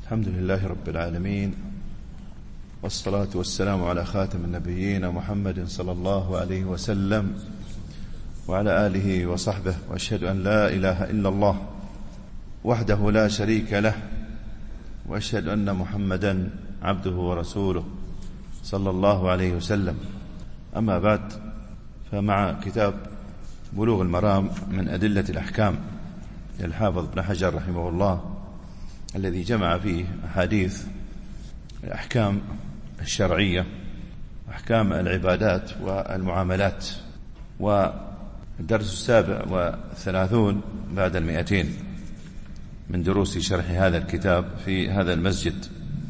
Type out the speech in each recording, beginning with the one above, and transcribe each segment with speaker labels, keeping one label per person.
Speaker 1: الحمد لله رب العالمين، والصلاة والسلام على خاتم النبيين محمد صلى الله عليه وسلم وعلى آله وصحبه، وأشهد أن لا إله إلا الله وحده لا شريك له، وأشهد أن محمدا عبده ورسوله صلى الله عليه وسلم. أما بعد، فمع كتاب بلوغ المرام من أدلة الأحكام للحافظ ابن حجر رحمه الله، الذي جمع فيه أحاديث الأحكام الشرعية، أحكام العبادات والمعاملات، والدرس 37 بعد 200 من دروس شرح هذا الكتاب في هذا المسجد.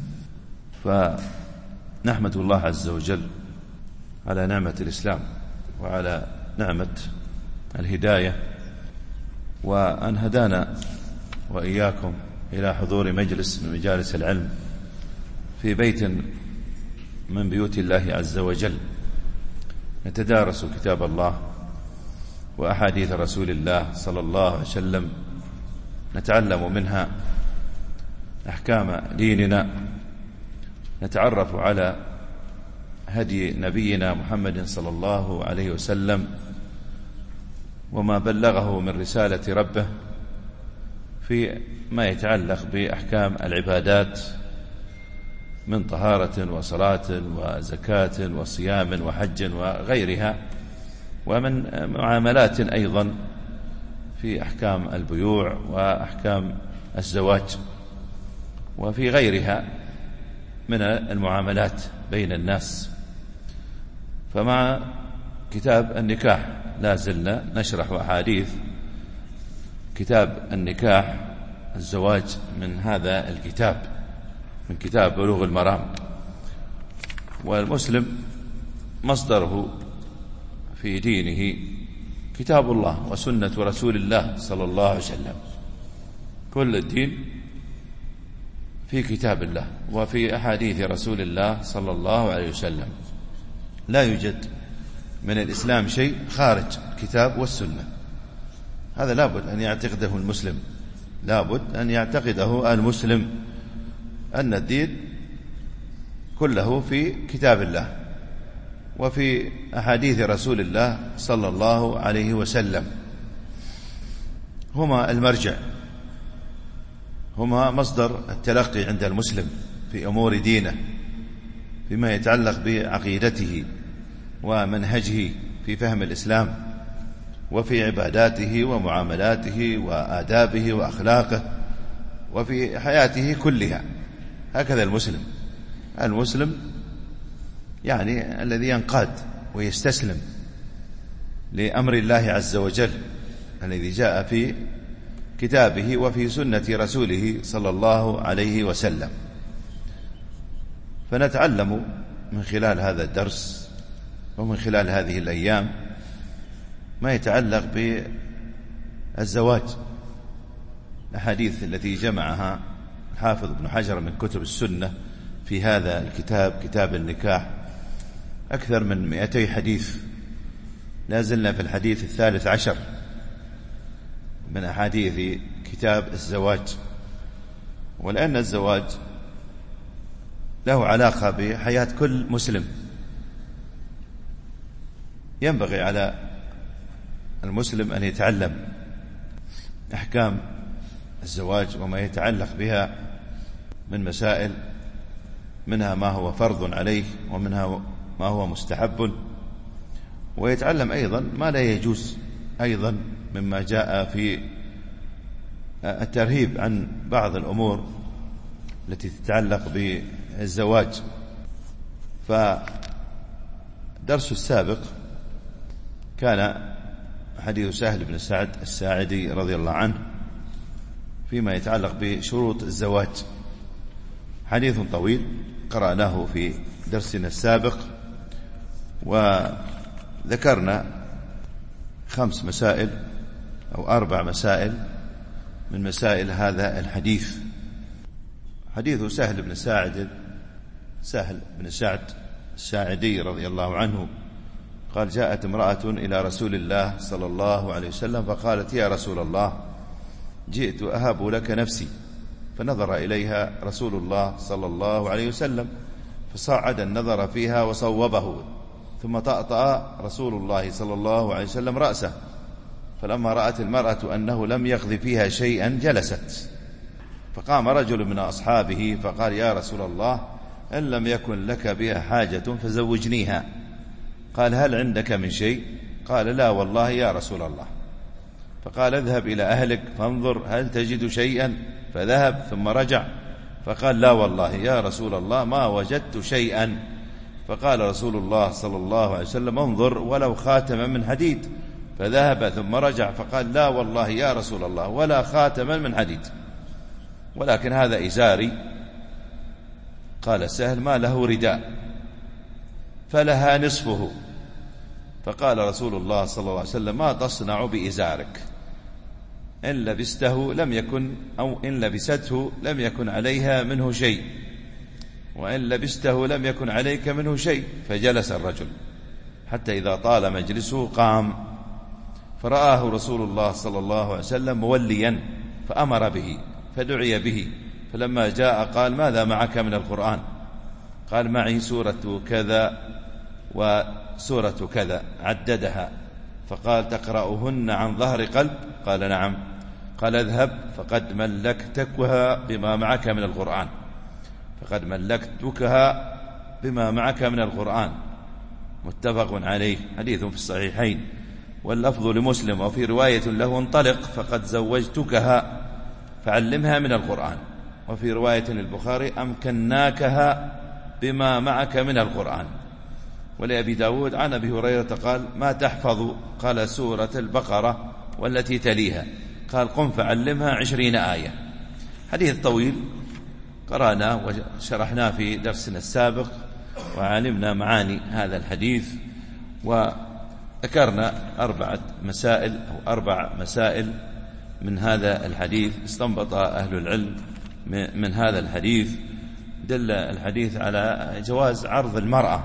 Speaker 1: فنحمد الله عز وجل على نعمة الإسلام وعلى نعمة الهداية، وأن هدانا وإياكم إلى حضور مجلس من مجالس العلم في بيت من بيوت الله عز وجل، نتدارس كتاب الله وأحاديث رسول الله صلى الله عليه وسلم، نتعلم منها أحكام ديننا، نتعرف على هدي نبينا محمد صلى الله عليه وسلم وما بلغه من رسالة ربه في ما يتعلق بأحكام العبادات من طهارة وصلاة وزكاة وصيام وحج وغيرها، ومن معاملات أيضا في أحكام البيوع وأحكام الزواج وفي غيرها من المعاملات بين الناس. فمع كتاب النكاح لا زلنا نشرح أحاديث كتاب النكاح، الزواج، من هذا الكتاب، من كتاب بلوغ المرام. والمسلم مصدره في دينه كتاب الله وسنة رسول الله صلى الله عليه وسلم. كل الدين في كتاب الله وفي أحاديث رسول الله صلى الله عليه وسلم. لا يوجد من الإسلام شيء خارج الكتاب والسنة. هذا لابد أن يعتقده المسلم، لابد أن يعتقده المسلم أن الدين كله في كتاب الله وفي أحاديث رسول الله صلى الله عليه وسلم. هما المرجع، هما مصدر التلقي عند المسلم في أمور دينه، فيما يتعلق بعقيدته ومنهجه في فهم الإسلام، وفي عباداته ومعاملاته وآدابه وأخلاقه وفي حياته كلها. هكذا المسلم يعني الذي ينقاد ويستسلم لأمر الله عز وجل الذي جاء في كتابه وفي سنة رسوله صلى الله عليه وسلم. فنتعلم من خلال هذا الدرس ومن خلال هذه الأيام ما يتعلق بالزواج، الأحاديث التي جمعها الحافظ ابن حجر من كتب السنة في هذا الكتاب، كتاب النكاح، أكثر من 200 حديث. لا زلنا في الحديث 13 من أحاديث كتاب الزواج. ولأن الزواج له علاقة بحياة كل مسلم، ينبغي على المسلم أن يتعلم أحكام الزواج وما يتعلق بها من مسائل، منها ما هو فرض عليه ومنها ما هو مستحب، ويتعلم أيضا ما لا يجوز أيضا مما جاء في الترهيب عن بعض الأمور التي تتعلق بالزواج. فدرس السابق كان حديث سهل بن سعد الساعدي رضي الله عنه فيما يتعلق بشروط الزواج، حديث طويل قرأناه في درسنا السابق، وذكرنا 5 مسائل أو 4 مسائل من مسائل هذا الحديث. حديث سهل بن سعد الساعدي رضي الله عنه قال: جاءت امرأة إلى رسول الله صلى الله عليه وسلم فقالت: يا رسول الله، جئت أهب لك نفسي فنظر إليها رسول الله صلى الله عليه وسلم فصعد النظر فيها وصوبه، ثم طأطأ رسول الله صلى الله عليه وسلم رأسه، فلما رأت المرأة أنه لم يقض فيها شيئا جلست، فقام رجل من أصحابه فقال: يا رسول الله، إن لم يكن لك بها حاجة فزوجنيها. قال: هل عندك من شيء؟ قال: لا والله يا رسول الله. فقال: اذهب إلى أهلك فانظر هل تجد شيئا. فذهب ثم رجع فقال: لا والله يا رسول الله ما وجدت شيئا. فقال رسول الله صلى الله عليه وسلم: انظر ولو خاتما من حديد. فذهب ثم رجع فقال: لا والله يا رسول الله ولا خاتما من حديد، ولكن هذا إزاري. قال سهل: ما له رداء فلها نصفه. فقال رسول الله صلى الله عليه وسلم: ما تصنع بإزارك؟ إن لبسته لم يكن، أو إن لبسته لم يكن عليها منه شيء، وإن لبسته لم يكن عليك منه شيء. فجلس الرجل حتى إذا طال مجلسه قام، فرآه رسول الله صلى الله عليه وسلم موليا فأمر به، فدعي به. فلما جاء قال: ماذا معك من القرآن؟ قال: معي سورة كذا وسورة كذا، عددها. فقال: تقرأهن عن ظهر قلب؟ قال: نعم. قال: اذهب فقد ملكتكها بما معك من القرآن، فقد ملكتكها بما معك من القرآن. متفق عليه، حديث في الصحيحين، واللفظ لمسلم. وفي رواية له: انطلق فقد زوجتكها فعلمها من القرآن. وفي رواية للبخاري: أمكناكها بما معك من القرآن. ولأبي داود عن أبي هريرة قال: ما تحفظ؟ قال: سورة البقرة والتي تليها. قال: قم فعلمها 20 آية. حديث طويل قرأناه وشرحناه في درسنا السابق، وعلمنا معاني هذا الحديث، وذكرنا 4 مسائل من هذا الحديث استنبط أهل العلم من هذا الحديث. دل الحديث على جواز عرض المرأة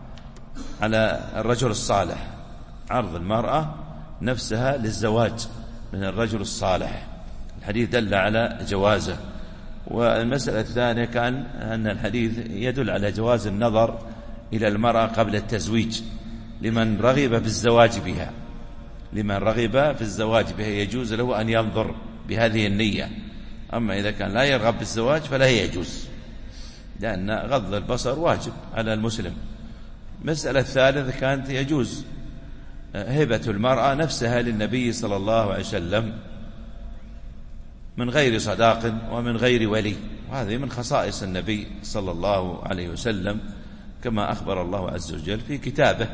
Speaker 1: على الرجل الصالح، عرض المرأة نفسها للزواج من الرجل الصالح. الحديث دل على جوازه. والمسألة الثانية كان أن الحديث يدل على جواز النظر إلى المرأة قبل التزويج لمن رغب في الزواج بها، لمن رغب في الزواج بها يجوز له أن ينظر بهذه النية. أما إذا كان لا يرغب بالزواج فلا يجوز، لأن غض البصر واجب على المسلم. مسألة الثالثة كانت يجوز هبة المرأة نفسها للنبي صلى الله عليه وسلم من غير صداق ومن غير ولي، وهذه من خصائص النبي صلى الله عليه وسلم كما أخبر الله عز وجل في كتابه.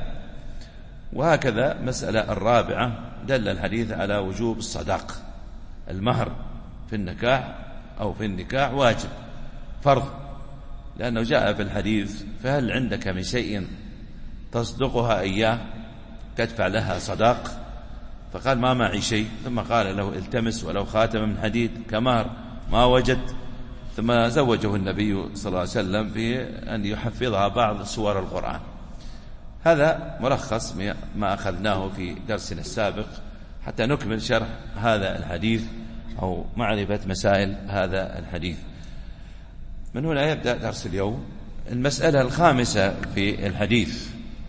Speaker 1: وهكذا مسألة الرابعة دل الحديث على وجوب الصداق، المهر في النكاح أو في النكاح واجب فرض، لأنه جاء في الحديث: فهل عندك من شيء تصدقها إياه تدفع لها صداق؟ فقال: ما معي شيء. ثم قال له: التمس ولو خاتم من حديد كمهر، ما وجد. ثم زوجه النبي صلى الله عليه وسلم بأن يحفظها بعض سور القرآن. هذا ملخص ما أخذناه في درسنا السابق حتى نكمل شرح هذا الحديث أو معرفة مسائل هذا الحديث. من هنا يبدأ درس اليوم. المسألة الخامسة في الحديث: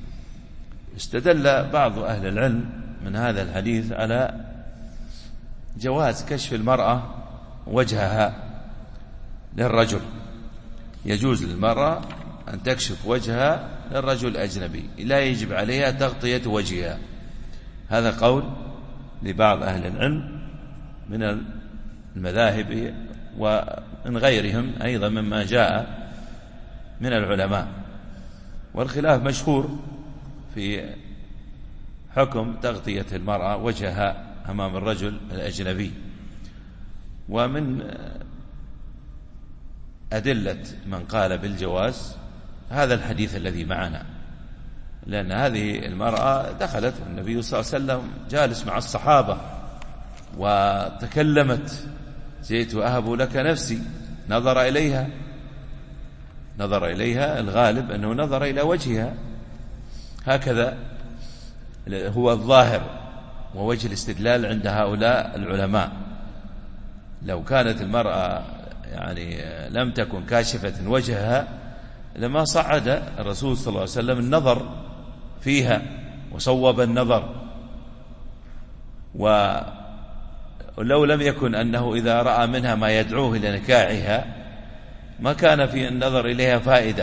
Speaker 1: استدل بعض أهل العلم من هذا الحديث على جواز كشف المرأة وجهها للرجل. يجوز للمرأة أن تكشف وجهها للرجل الأجنبي، لا يجب عليها تغطية وجهها. هذا قول لبعض أهل العلم من المذاهب ومن غيرهم أيضا مما جاء من العلماء. والخلاف مشهور في حكم تغطية المرأة وجهها أمام الرجل الأجنبي. ومن أدلة من قال بالجواز هذا الحديث الذي معنا، لأن هذه المرأة دخلت والنبي صلى الله عليه وسلم جالس مع الصحابة وتكلمت: جئت أهب لك نفسي. نظر إليها الغالب أنه نظر إلى وجهها، هكذا هو الظاهر ووجه الاستدلال عند هؤلاء العلماء. لو كانت المرأة يعني لم تكن كاشفة وجهها لما صعد الرسول صلى الله عليه وسلم النظر فيها وصوب النظر. ولو لم يكن أنه إذا رأى منها ما يدعوه إلى نكاحها ما كان في النظر إليها فائدة.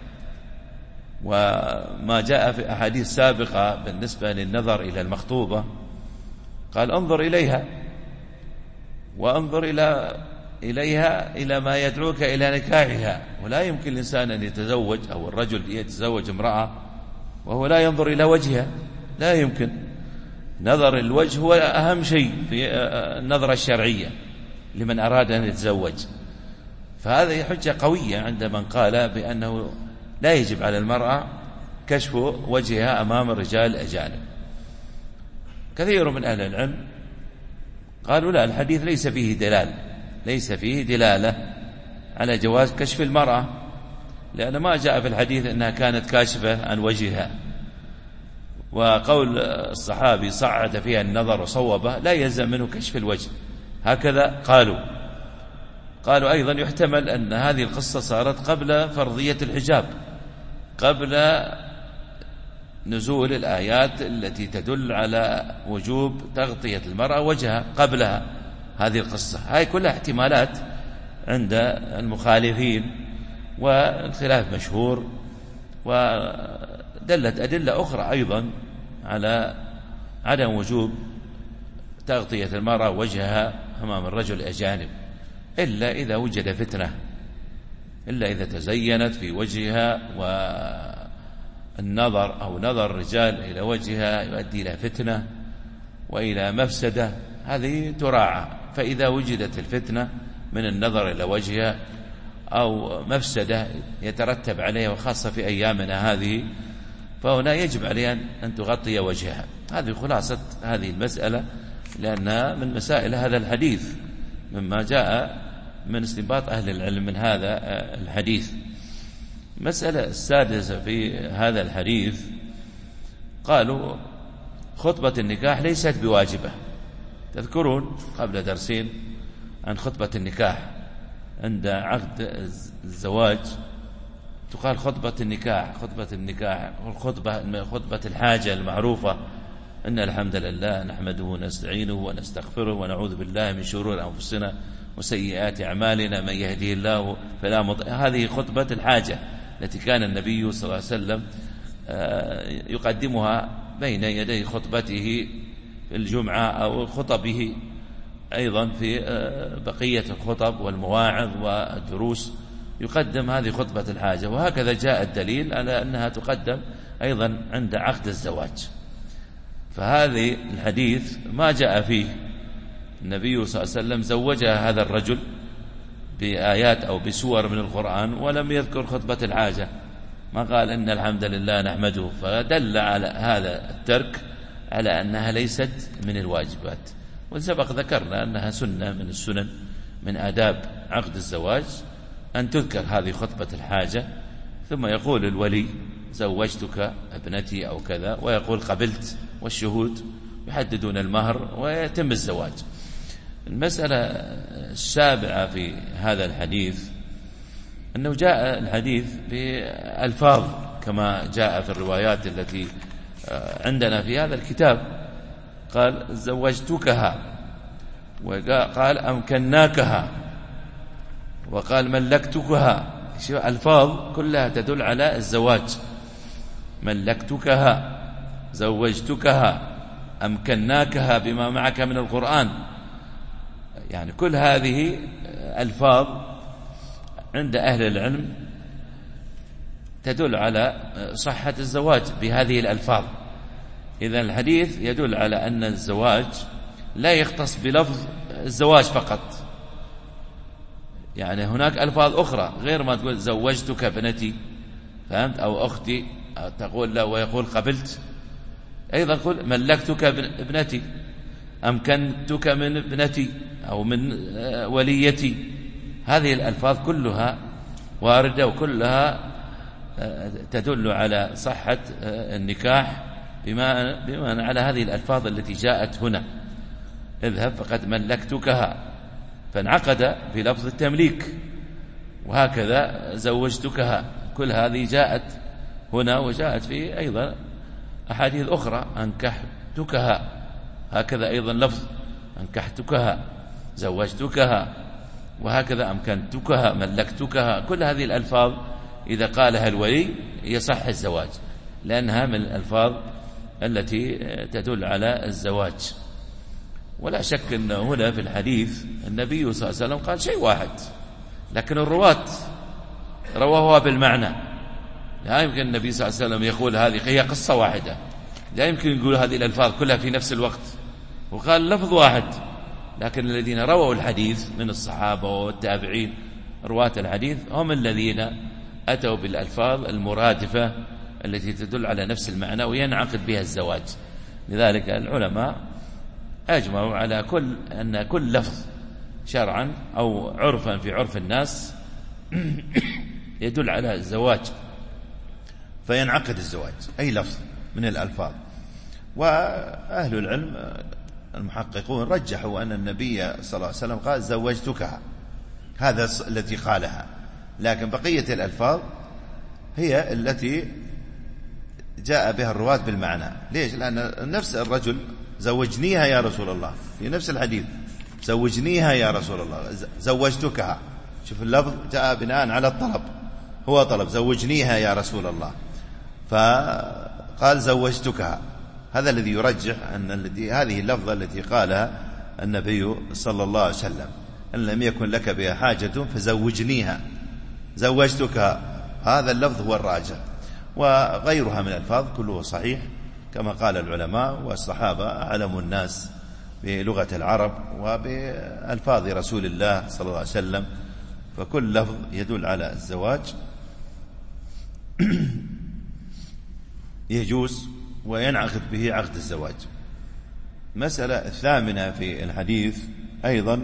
Speaker 1: وما جاء في أحاديث سابقة بالنسبة للنظر إلى المخطوبة قال انظر إليها وانظر إليها إلى ما يدعوك إلى نكاحها. ولا يمكن الإنسان أن يتزوج أو الرجل يتزوج امرأة وهو لا ينظر إلى وجهها، لا يمكن. نظر الوجه هو أهم شيء في النظرة الشرعية لمن أراد أن يتزوج. فهذه حجة قوية عند من قال بأنه لا يجب على المرأة كشف وجهها أمام الرجال الأجانب. كثير من أهل العلم قالوا لا، الحديث ليس فيه دلالة على جواز كشف المرأة، لأن ما جاء في الحديث أنها كانت كاشفة عن وجهها. وقول الصحابي صعد فيها النظر وصوبه لا يلزم منه كشف الوجه، هكذا قالوا أيضا يحتمل أن هذه القصة صارت قبل فرضية الحجاب، قبل نزول الآيات التي تدل على وجوب تغطية المرأة وجهها، قبلها هذه القصة. هاي كلها احتمالات عند المخالفين، والخلاف مشهور. ودلت أدلة أخرى أيضا على عدم وجوب تغطية المرأة وجهها أمام الرجل الأجانب إلا إذا وجد فتنة، إلا إذا تزينت في وجهها والنظر أو نظر الرجال إلى وجهها يؤدي إلى فتنة وإلى مفسدة، هذه تراعى. فإذا وجدت الفتنة من النظر إلى وجهها أو مفسدة يترتب عليها، وخاصة في أيامنا هذه، فهنا يجب عليها أن تغطي وجهها. هذه خلاصة هذه المسألة، لأنها من مسائل هذا الحديث، مما جاء من استنباط أهل العلم من هذا الحديث. المسألة السادسة في هذا الحديث قالوا خطبة النكاح ليست بواجبة. تذكرون قبل درسين عن خطبة النكاح عند عقد الزواج، تقال خطبة النكاح، خطبة الحاجة المعروفة، إن الحمد لله نحمده ونستعينه ونستغفره ونعوذ بالله من شرور أنفسنا وسيئات أعمالنا، من يهديه الله فلا مضل. هذه خطبة الحاجة التي كان النبي صلى الله عليه وسلم يقدمها بين يدي خطبته في الجمعة أو خطبه أيضا في بقية الخطب والمواعظ والدروس، يقدم هذه خطبة الحاجة. وهكذا جاء الدليل على أنها تقدم أيضا عند عقد الزواج. فهذه الحديث ما جاء فيه النبي صلى الله عليه وسلم زوجها هذا الرجل بآيات أو بسور من القرآن، ولم يذكر خطبة الحاجة، ما قال إن الحمد لله نحمده، فدل على هذا الترك على أنها ليست من الواجبات. وسبق ذكرنا أنها سنة من السنن من آداب عقد الزواج أن تذكر هذه خطبة الحاجة، ثم يقول الولي زوجتك ابنتي أو كذا، ويقول قبلت، والشهود يحددون المهر ويتم الزواج. المسألة السابعة في هذا الحديث أنه جاء الحديث بألفاظ كما جاء في الروايات التي عندنا في هذا الكتاب. قال زوجتكها، وقال أمكناكها، وقال ملكتكها. ألفاظ كلها تدل على الزواج. ملكتكها، زوجتكها، أمكناكها بما معك من القرآن. يعني كل هذه ألفاظ عند أهل العلم تدل على صحة الزواج بهذه الألفاظ. إذن الحديث يدل على أن الزواج لا يختص بلفظ الزواج فقط، يعني هناك ألفاظ أخرى غير ما تقول زوجتك ابنتي، فهمت، أو أختي، أو تقول لا ويقول قبلت. أيضا قل ملكتك ابنتي، أمكنتك من ابنتي أو من وليتي. هذه الألفاظ كلها واردة وكلها تدل على صحة النكاح بما على هذه الألفاظ التي جاءت هنا. اذهب فقد ملكتكها،
Speaker 2: فانعقد في لفظ التمليك. وهكذا زوجتكها، كل هذه جاءت هنا وجاءت في أيضا أحاديث أخرى. أنكحتكها، هكذا أيضا لفظ أنكحتكها، زوجتكها، وهكذا أمكنتكها، ملكتكها. كل هذه الألفاظ إذا قالها الولي يصح الزواج، لأنها من الألفاظ التي تدل على الزواج. ولا شك أن هنا في الحديث النبي صلى الله عليه وسلم قال شيء واحد، لكن الرواة رواه بالمعنى. لا يمكن النبي صلى الله عليه وسلم يقول هذه هي قصة واحدة، لا يمكن يقول هذه الألفاظ كلها في نفس الوقت، وقال لفظ واحد. لكن الذين رووا الحديث من الصحابة والتابعين رواة الحديث هم الذين أتوا بالألفاظ المرادفة التي تدل على نفس المعنى وينعقد بها الزواج. لذلك العلماء أجمعوا على أن كل لفظ شرعا أو عرفا في عرف الناس يدل على الزواج
Speaker 1: فينعقد الزواج، أي لفظ من الألفاظ. وأهل العلم المحققون رجحوا أن النبي صلى الله عليه وسلم قال زوجتكها، هذا التي قالها، لكن بقية الألفاظ هي التي جاء بها الرواة بالمعنى. ليش؟ لأن نفس الرجل زوجنيها يا رسول الله، في نفس الحديث زوجنيها يا رسول الله، زوجتكها. شوف اللفظ جاء بناء على الطلب، هو طلب زوجنيها يا رسول الله، فقال زوجتكها. هذا الذي يرجح أن هذه اللفظة التي قالها النبي صلى الله عليه وسلم، أن لم يكن لك بها حاجة فزوجنيها، زوجتكها، هذا اللفظ هو الراجح. وغيرها من الألفاظ كله صحيح كما قال العلماء، والصحابة أعلم الناس بلغة العرب وبألفاظ رسول الله صلى الله عليه وسلم، فكل لفظ يدل على الزواج يجوز وينعقد به عقد الزواج. مسألة الثامنة في الحديث أيضا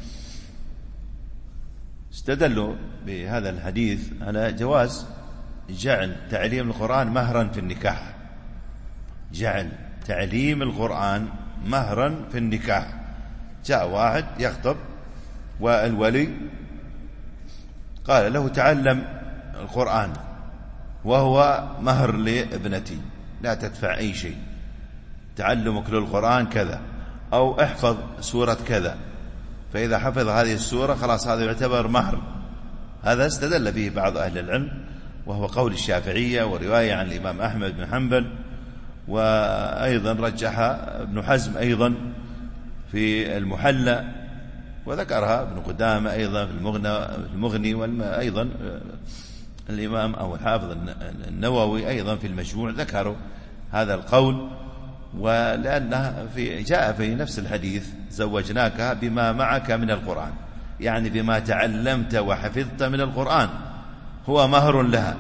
Speaker 1: استدلوا بهذا الحديث على جواز جعل تعليم القرآن مهرا في النكاح، جعل تعليم القرآن مهرا في النكاح. جاء واحد يخطب والولي قال له تعلم القرآن وهو مهر لابنتي، لا تدفع أي شيء، تعلمك للقرآن كذا، أو احفظ سورة كذا، فإذا حفظ هذه السورة خلاص هذا يعتبر مهر. هذا استدل به بعض أهل العلم، وهو قول الشافعية ورواية عن الإمام أحمد بن حنبل، وأيضا رجحها ابن حزم أيضا في المحلى، وذكرها ابن قدامة أيضا في المغني، وأيضا الإمام أو الحافظ النووي أيضا في المجموع ذكروا هذا القول. ولأنه جاء في نفس الحديث زوجناك بما معك من القرآن، يعني بما تعلمت وحفظت من القرآن هو مهر لها.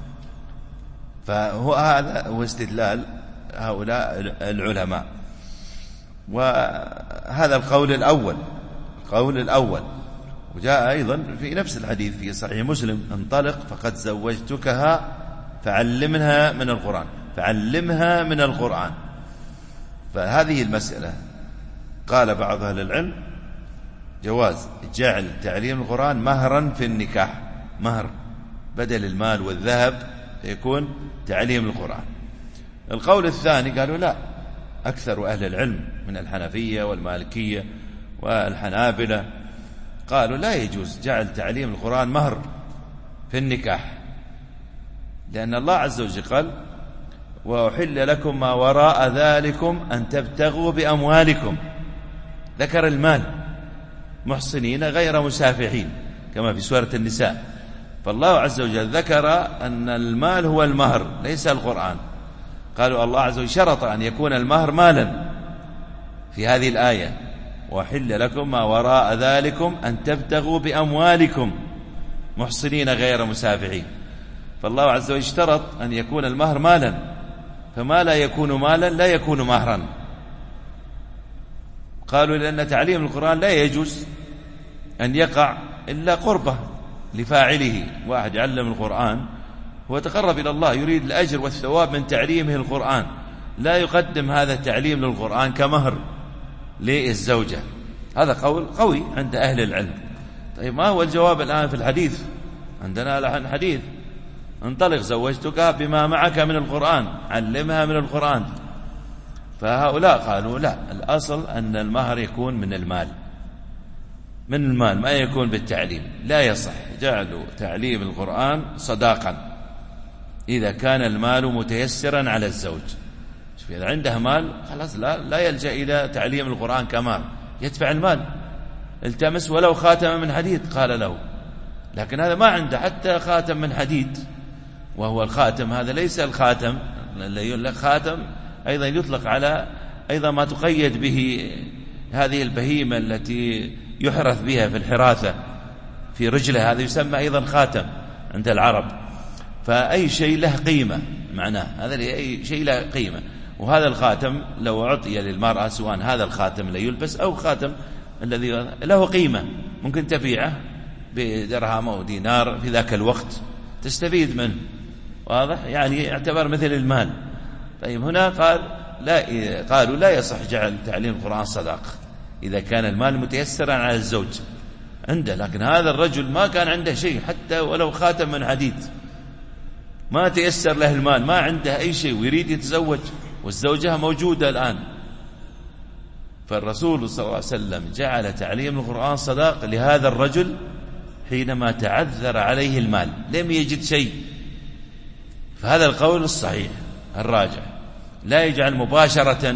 Speaker 1: فهو هذا هو استدلال هؤلاء العلماء. وهذا القول الأول وجاء أيضا في نفس الحديث في صحيح مسلم انطلق فقد زوجتكها فعلمها من القرآن. فهذه المسألة قال بعض أهل العلم جواز جعل تعليم القرآن مهرا في النكاح، مهر بدل المال والذهب يكون تعليم القرآن. القول الثاني قالوا لا، أكثر أهل العلم من الحنفية والمالكية والحنابلة قالوا لا يجوز جعل تعليم القرآن مهر في النكاح، لأن الله عز وجل قال وأحل لكم ما وراء ذلكم أن تبتغوا بأموالكم، ذكر المال محصنين غير مسافحين كما في سورة النساء. فالله عز وجل ذكر أن المال هو المهر ليس القرآن. قالوا الله عز وجل شرط أن يكون المهر مالا في هذه الآية، وحل لكم ما وراء ذلكم أن تبتغوا بأموالكم محصنين غير مسافحين. فالله عز وجل اشترط أن يكون المهر مالا، فما لا يكون مالا لا يكون مهرا. قالوا لأن تعليم القرآن لا يجوز أن يقع إلا قربة لفاعله. واحد يعلم القرآن هو تقرب إلى الله، يريد الأجر والثواب من تعليمه القرآن، لا يقدم هذا التعليم للقرآن كمهر للزوجة،
Speaker 2: هذا قول قوي عند أهل العلم. طيب ما هو الجواب الآن في الحديث؟ عندنا الآن حديث: انطلق زوجتك بما معك من القرآن، علمها من القرآن. فهؤلاء قالوا لا، الأصل أن المهر يكون من المال، من المال، ما يكون بالتعليم. لا يصح جعل تعليم القرآن صداقا إذا كان المال متيسرا على الزوج. إذا عنده مال خلاص لا يلجأ إلى تعليم القرآن كمال، يدفع المال. التمس ولو خاتم من حديد قال له، لكن هذا ما عنده حتى خاتم من حديد، وهو الخاتم هذا ليس الخاتم. خاتم أيضا يطلق على أيضا ما تقيد به هذه البهيمة التي يحرث بها في الحراثة في رجله، هذا يسمى أيضا خاتم عند العرب. فأي شيء له قيمة معناه، هذا أي شيء له قيمة. وهذا الخاتم لو أعطي للمرأة، سواء هذا الخاتم اللي يلبس أو خاتم الذي له قيمة، ممكن تبيعه بدرهم أو دينار في ذاك الوقت تستفيد منه، واضح؟ يعني يعتبر مثل المال. طيب هنا قالوا لا يصح جعل تعليم القرآن صداق إذا كان المال متيسرا على الزوج عنده. لكن هذا الرجل ما كان عنده شيء حتى ولو خاتم من حديد، ما تيسر له المال، ما عنده أي شيء ويريد يتزوج، والزوجة موجودة الآن. فالرسول صلى الله عليه وسلم جعل تعليم القرآن صداق لهذا الرجل حينما تعذر عليه المال، لم يجد شيء. فهذا القول الصحيح الراجح. لا يجعل مباشرة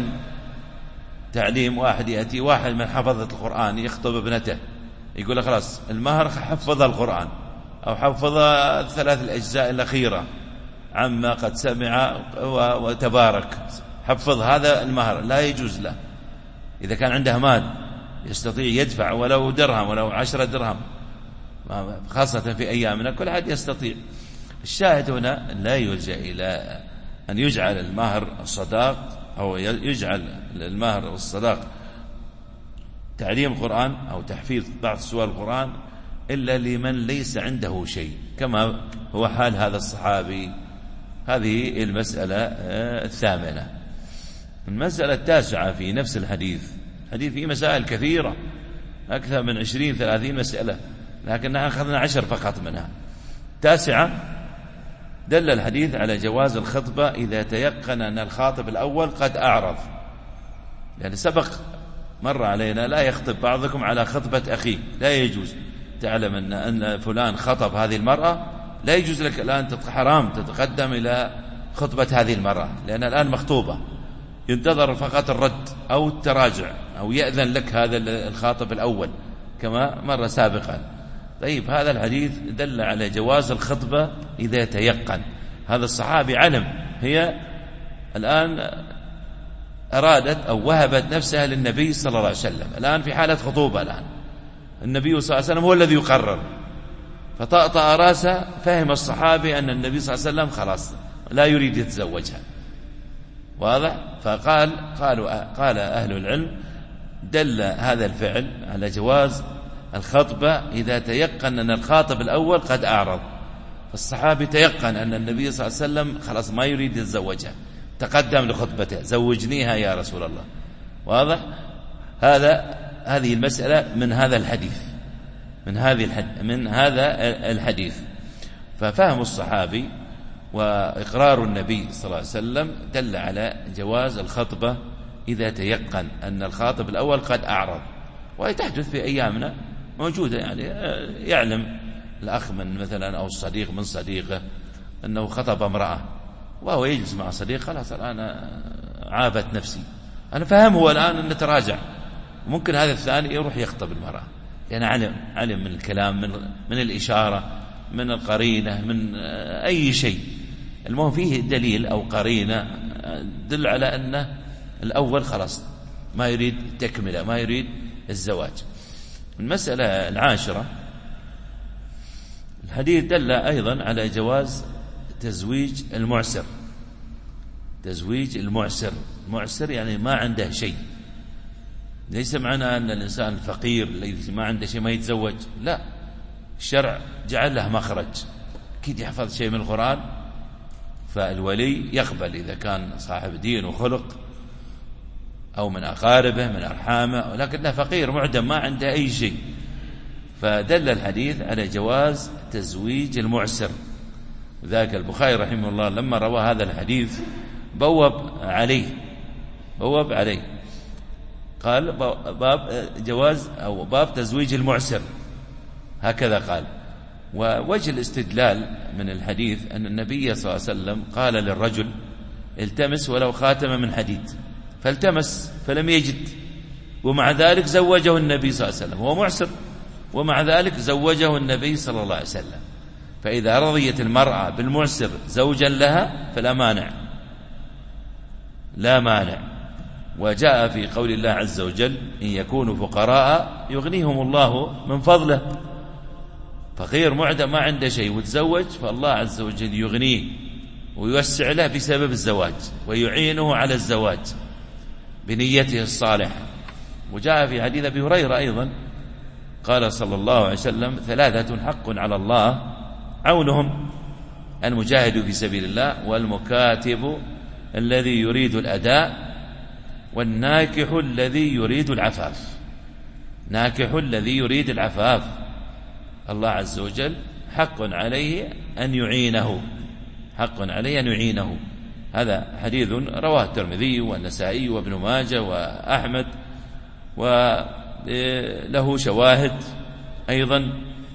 Speaker 2: تعليم. واحد يأتي واحد من حفظة القرآن يخطب ابنته، يقول له خلاص المهر حفظ القرآن أو حفظ 3 الأجزاء الأخيرة عما قد سمع وتبارك، حفظ هذا المهر. لا يجوز له. إذا كان عنده مال يستطيع يدفع ولو درهم ولو 10 درهم، خاصة في أيامنا كل أحد يستطيع. الشاهد هنا لا يلجأ إلى أن يجعل المهر الصداق أو يجعل المهر والصداق تعليم القرآن أو تحفيظ بعض سور القرآن إلا لمن ليس عنده شيء، كما هو حال هذا الصحابي. هذه المسألة الثامنة. المسألة التاسعة في نفس الحديث فيه مسائل كثيرة، أكثر من 20-30 مسألة، لكن أخذنا 10 فقط منها. تاسعة: دل الحديث على جواز الخطبة إذا تيقن أن الخاطب الأول قد أعرض. يعني سبق مر علينا لا يخطب بعضكم على خطبة أخيه، لا يجوز. تعلم أن فلان خطب هذه المرأة، لا يجوز لك الآن حرام تتقدم إلى خطبة هذه المرأة، لأن الآن مخطوبة، ينتظر فقط الرد أو التراجع أو يأذن لك هذا الخاطب الأول كما مر سابقا. طيب هذا الحديث دل على جواز الخطبة إذا تيقن. هذا الصحابي علم، هي الآن أرادت أو وهبت نفسها للنبي صلى الله عليه وسلم، الآن في حالة خطوبة. الآن النبي صلى الله عليه وسلم هو الذي يقرر، فطأطأ راسه. فهم الصحابي أن النبي صلى الله عليه وسلم خلاص لا يريد يتزوجها، واضح؟ قال أهل العلم دل هذا الفعل على جواز الخطبة إذا تيقن أن الخاطب الأول قد أعرض. فالصحابي تيقن أن النبي صلى الله عليه وسلم خلاص ما يريد يتزوجها، تقدم لخطبته: زوجنيها يا رسول الله. واضح؟ هذه المسألة من هذا الحديث، من هذا الحديث. ففهم الصحابي وإقرار النبي صلى الله عليه وسلم دل على جواز الخطبة إذا تيقن أن الخاطب الأول قد أعرض. وهي تحدث في أيامنا، موجودة. يعني يعلم الأخ من مثلا أو الصديق من صديقه أنه خطب امرأة، وهو يجلس مع صديق: خلاص الآن عابت نفسي، أنا فهم هو الآن أن نتراجع. ممكن هذا الثاني يروح يخطب المرأة، يعني علم من الكلام، من الإشارة، من القرينة، من أي شيء. المهم فيه دليل أو قرينة دل على أن الأول خلاص ما يريد تكملة، ما يريد الزواج. المسألة العاشرة: الحديث دل أيضا على جواز تزويج المعسر. تزويج المعسر يعني ما عنده شيء. ليس معنى أن الإنسان الفقير الذي ما عنده شيء ما يتزوج، لا. الشرع جعل له مخرج، أكيد يحفظ شيء من القرآن، فالولي يقبل إذا كان صاحب دين وخلق أو من أقاربه من أرحامه، ولكنه فقير معدم ما عنده أي شيء. فدل الحديث على جواز تزويج المعسر. ذاك البخاري رحمه الله لما روى هذا الحديث بوب عليه قال باب جواز أو باب تزويج المعسر، هكذا قال. ووجه الاستدلال من الحديث أن النبي صلى الله عليه وسلم قال للرجل التمس ولو خاتم من حديد، فالتمس فلم يجد، ومع ذلك زوجه النبي صلى الله عليه وسلم، هو معسر ومع ذلك زوجه النبي صلى الله عليه وسلم. فإذا رضيت المرأة بالمعسر زوجا لها فلا مانع، لا مانع. وجاء في قول الله عز وجل إن يكونوا فقراء يغنيهم الله من فضله. فقير معدم ما عنده شيء وتزوج، فالله عز وجل يغنيه ويوسع له بسبب الزواج، ويعينه على الزواج بنيته الصالحة. وجاء في حديث أبي هريرة أيضا قال صلى الله عليه وسلم 3 حق على الله عونهم: المجاهد في سبيل الله، والمكاتب الذي يريد الأداء، والناكح الذي يريد العفاف. ناكح الذي يريد العفاف الله عز وجل حق عليه أن يعينه، حق عليه أن يعينه. هذا حديث رواه الترمذي والنسائي وابن ماجه وأحمد، وله شواهد أيضا.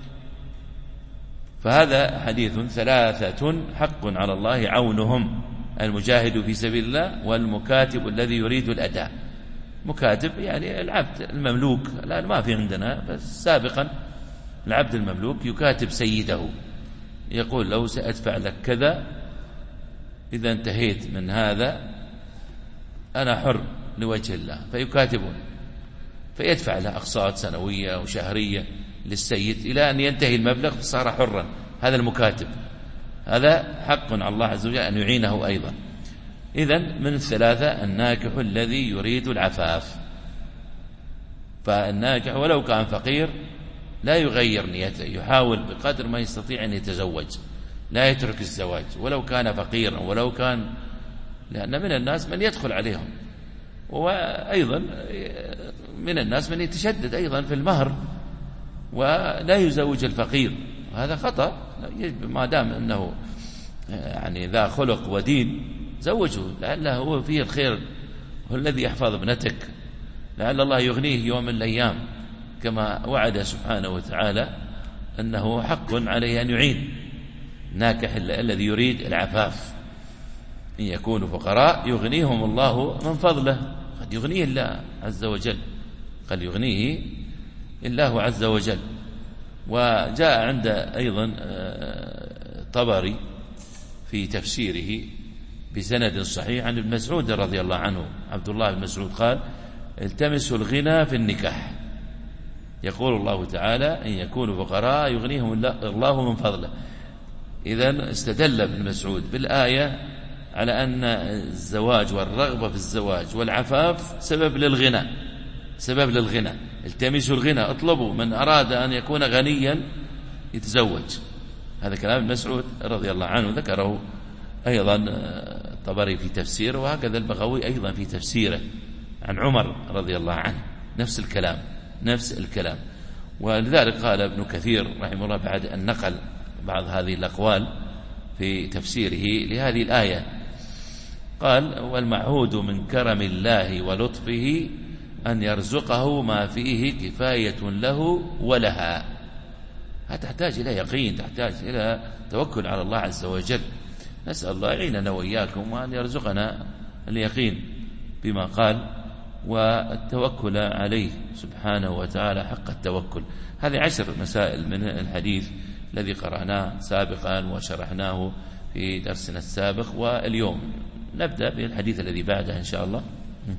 Speaker 2: فهذا حديث 3 حق على الله عونهم: المجاهد في سبيل الله، والمكاتب الذي يريد الأداء. مكاتب يعني العبد المملوك، الآن ما في عندنا، بس سابقا العبد المملوك يكاتب سيده، يقول له سأدفع لك كذا، إذا انتهيت من هذا أنا حر لوجه الله، فيكاتبون، فيدفع له أقساط سنوية وشهرية للسيد إلى أن ينتهي المبلغ فصار حرا. هذا المكاتب، هذا حق على الله عز وجل أن يعينه أيضا. إذن من 3 الناكح الذي يريد العفاف. فالناكح ولو كان فقير لا يغير نيته، يحاول بقدر ما يستطيع أن يتزوج، لا يترك الزواج ولو كان فقيرا، ولو كان، لأن من الناس من يدخل عليهم، وأيضا من الناس من يتشدد أيضا في المهر ولا يزوج الفقير، وهذا خطأ. ما دام أنه يعني ذا خلق ودين زوجه، لعله هو فيه الخير، هو الذي يحفظ ابنتك، لعل الله يغنيه يوم من الأيام، كما وعد سبحانه وتعالى أنه حق عليه أن يعين ناكح الذي يريد العفاف. إن يكونوا فقراء يغنيهم الله من فضله. قد يغنيه الله عز وجل، قد يغنيه الله عز وجل. وجاء عند أيضا طبري في تفسيره بسند صحيح عن ابن مسعود رضي الله عنه، عبد الله بن مسعود قال التمسوا الغنى في النكاح. يقول الله تعالى إن يكونوا فقراء يغنيهم الله من فضله. إذن استدل ابن مسعود بالآية على أن الزواج والرغبة في الزواج والعفاف سبب للغنى، سبب للغنى. التمسوا الغنى، اطلبوا، من أراد أن يكون غنيا يتزوج. هذا كلام ابن مسعود رضي الله عنه، ذكره أيضا الطبري في تفسيره، وهكذا البغوي أيضا في تفسيره عن عمر رضي الله عنه، نفس الكلام، نفس الكلام. ولذلك قال ابن كثير رحمه الله بعد أن نقل بعض هذه الأقوال في تفسيره لهذه الآية، قال والمعهود من كرم الله ولطفه أن يرزقه ما فيه كفاية له ولها. تحتاج إلى يقين، تحتاج إلى توكل على الله عز وجل. نسأل الله يعيننا وإياكم وأن يرزقنا اليقين بما قال والتوكل عليه سبحانه وتعالى حق التوكل. هذه 10 مسائل من الحديث الذي قرأناه سابقا وشرحناه في درسنا السابق، واليوم نبدأ بالحديث الذي بعده إن شاء الله.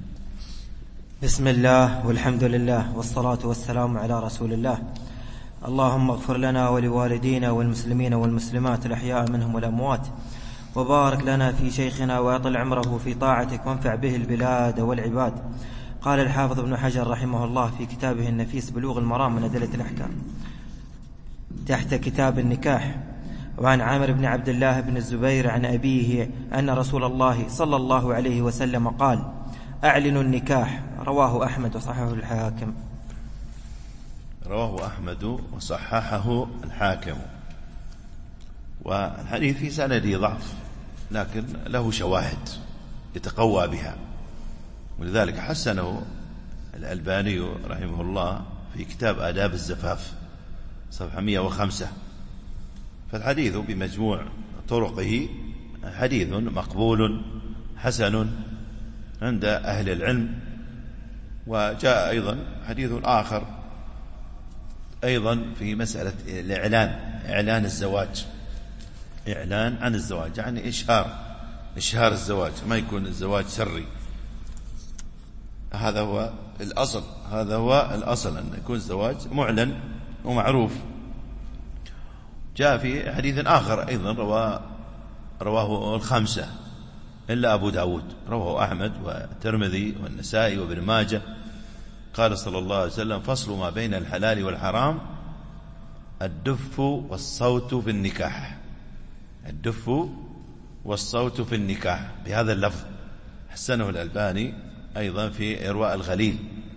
Speaker 3: بسم الله والحمد لله والصلاة والسلام على رسول الله. اللهم اغفر لنا ولوالدينا والمسلمين والمسلمات الأحياء منهم والأموات، وبارك لنا في شيخنا وأطل عمره في طاعتك وانفع به البلاد والعباد. قال الحافظ ابن حجر رحمه الله في كتابه النفيس بلوغ المرام من أدلة الأحكام تحت كتاب النكاح: وعن عامر بن عبد الله بن الزبير عن أبيه أن رسول الله صلى الله عليه وسلم قال: أعلنوا النكاح. رواه أحمد وصححه الحاكم.
Speaker 1: رواه أحمد وصححه الحاكم. والحديث في سنده ضعف، لكن له شواهد يتقوى بها، ولذلك حسنه الألباني رحمه الله في كتاب آداب الزفاف صفحة 105. فالحديث بمجموع طرقه حديث مقبول حسن عند أهل العلم. وجاء أيضا حديث آخر أيضا في مسألة إعلان الزواج، إعلان عن الزواج، يعني إشهار الزواج، ما يكون الزواج سري. هذا هو الأصل أن يكون الزواج معلن ومعروف. جاء في حديث آخر أيضا رواه الخمسة إلا أبو داود، رواه أحمد والترمذي والنسائي وابن ماجه. قال صلى الله عليه وسلم: فصل ما بين الحلال والحرام الدف والصوت في النكاح. الدف والصوت في النكاح بهذا اللفظ. حسنه الألباني أيضا في إرواء الغليل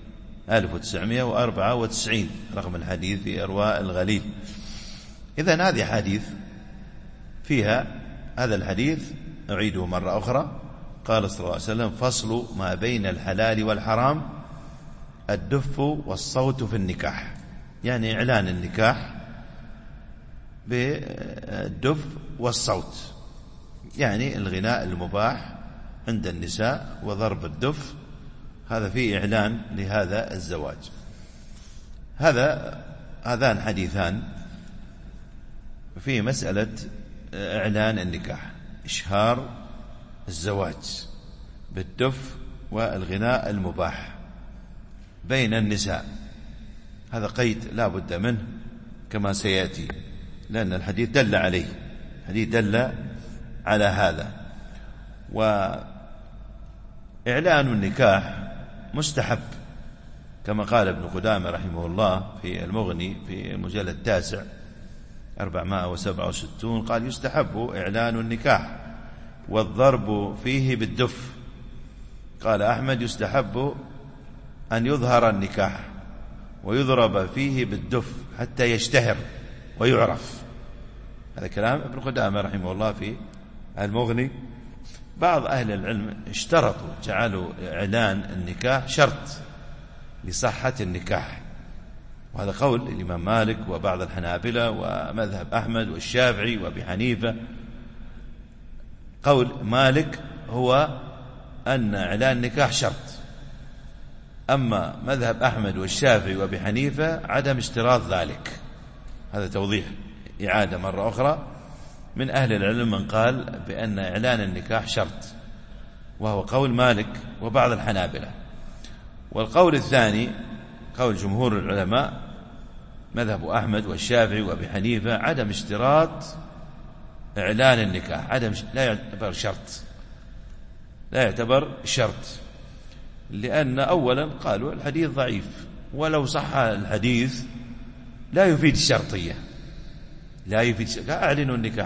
Speaker 1: 1994 رقم الحديث في إرواء الغليل. إذن هذه حديث فيها هذا الحديث أعيده مرة أخرى. قال صلى الله عليه وسلم: فصل ما بين الحلال والحرام الدف والصوت في النكاح، يعني إعلان النكاح بالدف والصوت، يعني الغناء المباح عند النساء وضرب الدف، هذا فيه إعلان لهذا الزواج. هذان حديثان في مسألة إعلان النكاح، إشهار الزواج بالدف والغناء المباح بين النساء. هذا قيد لا بد منه كما سيأتي، لأن الحديث دل عليه، الحديث دل على هذا. وإعلان النكاح مستحب كما قال ابن قدامة رحمه الله في المغني في المجلد 9 467، قال: يستحب إعلان النكاح والضرب فيه بالدف. قال أحمد: يستحب أن يظهر النكاح ويضرب فيه بالدف حتى يشتهر ويعرف. هذا كلام ابن قدامة رحمه الله في المغني. بعض أهل العلم اشترطوا، جعلوا إعلان النكاح شرط لصحة النكاح، وهذا قول الإمام مالك وبعض الحنابلة ومذهب أحمد والشافعي وأبي حنيفة. قول مالك هو أن إعلان النكاح شرط، أما مذهب أحمد والشافعي وأبي حنيفة عدم اشتراط ذلك. هذا توضيح إعادة مرة أخرى من أهل العلم من قال بأن إعلان النكاح شرط، وهو قول مالك وبعض الحنابلة. والقول الثاني قول جمهور العلماء مذهب أحمد والشافعي وأبي حنيفة عدم اشتراط إعلان النكاح، لا يعتبر شرط، لا يعتبر شرط، لأن أولا قالوا الحديث ضعيف، ولو صح الحديث لا يفيد الشرطية، لا يفيد أعلنوا النكاح،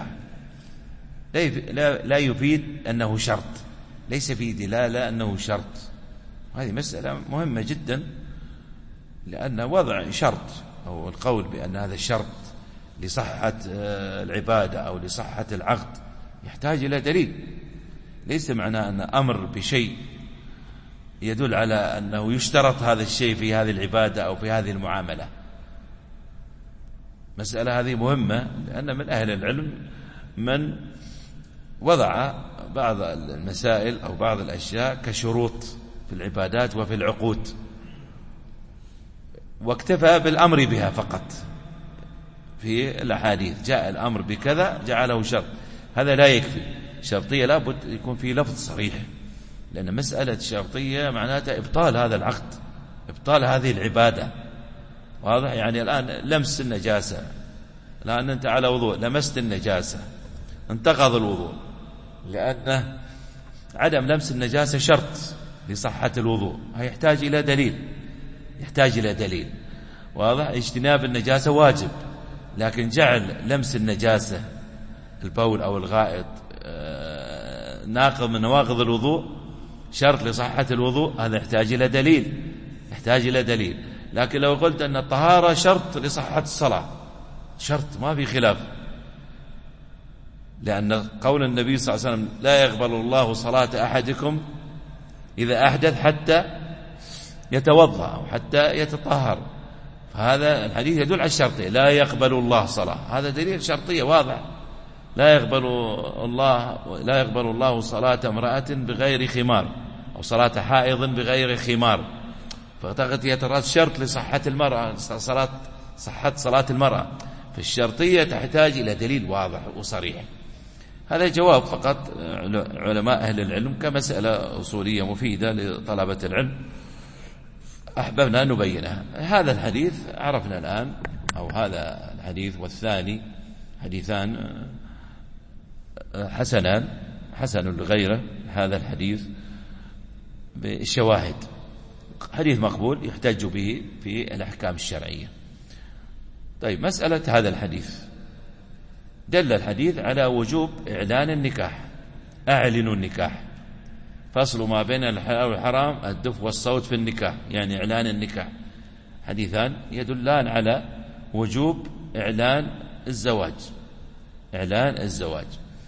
Speaker 1: لا يفيد أنه شرط، ليس فيه دلالة أنه شرط. هذه مسألة مهمة جدا، لأن وضع شرط أو القول بأن هذا شرط لصحة العبادة أو لصحة العقد يحتاج إلى دليل. ليس معناه أن أمر بشيء يدل على أنه يشترط هذا الشيء في هذه العبادة أو في هذه المعاملة. مسألة هذه مهمة، لأن من أهل العلم من وضع بعض المسائل أو بعض الأشياء كشروط في العبادات وفي العقود، واكتفى بالأمر بها فقط. في الأحاديث جاء الأمر بكذا جعله شرط، هذا لا يكفي. شرطية لابد يكون في لفظ صريح، لأن مسألة شرطية معناتها إبطال هذا العقد، إبطال هذه العبادة. واضح؟ يعني الآن لمس النجاسة، الآن أنت على وضوء لمست النجاسة انتقض الوضوء، لأن عدم لمس النجاسة شرط لصحة الوضوء، يحتاج إلى دليل، يحتاج إلى دليل. واضح؟ اجتناب النجاسة واجب، لكن جعل لمس النجاسة البول أو الغائط ناقض من نواقض الوضوء،
Speaker 2: شرط لصحة الوضوء هذا يحتاج إلى دليل. لكن لو قلت أن الطهارة شرط لصحة الصلاة، شرط ما في خلاف، لأن قول النبي صلى الله عليه وسلم لا يقبل الله صلاة أحدكم إذا أحدث حتى يتوضأ أو حتى يتطهر، فهذا الحديث يدل على الشرطية، لا يقبل الله صلاة، هذا دليل شرطية واضح. لا يقبل الله صلاة امرأة بغير خمار أو صلاة حائض بغير خمار، فأعتقد شرط لصحة المرأة، صحة صلاة المرأة، فالشرطية تحتاج إلى دليل واضح وصريح. هذا جواب فقط علماء أهل العلم كمسألة أصولية مفيدة لطلبة العلم، أحببنا أن نبينها. هذا الحديث عرفنا الآن، أو هذا الحديث والثاني حديثان حسن لغيره، هذا الحديث بالشواهد، حديث مقبول يحتج به في الأحكام الشرعية. طيب، مسألة هذا الحديث، دل الحديث على وجوب إعلان النكاح، أعلنوا النكاح، فصل ما بين الحلال والحرام الدف والصوت في النكاح، يعني إعلان النكاح. حديثان يدلان على وجوب إعلان الزواج.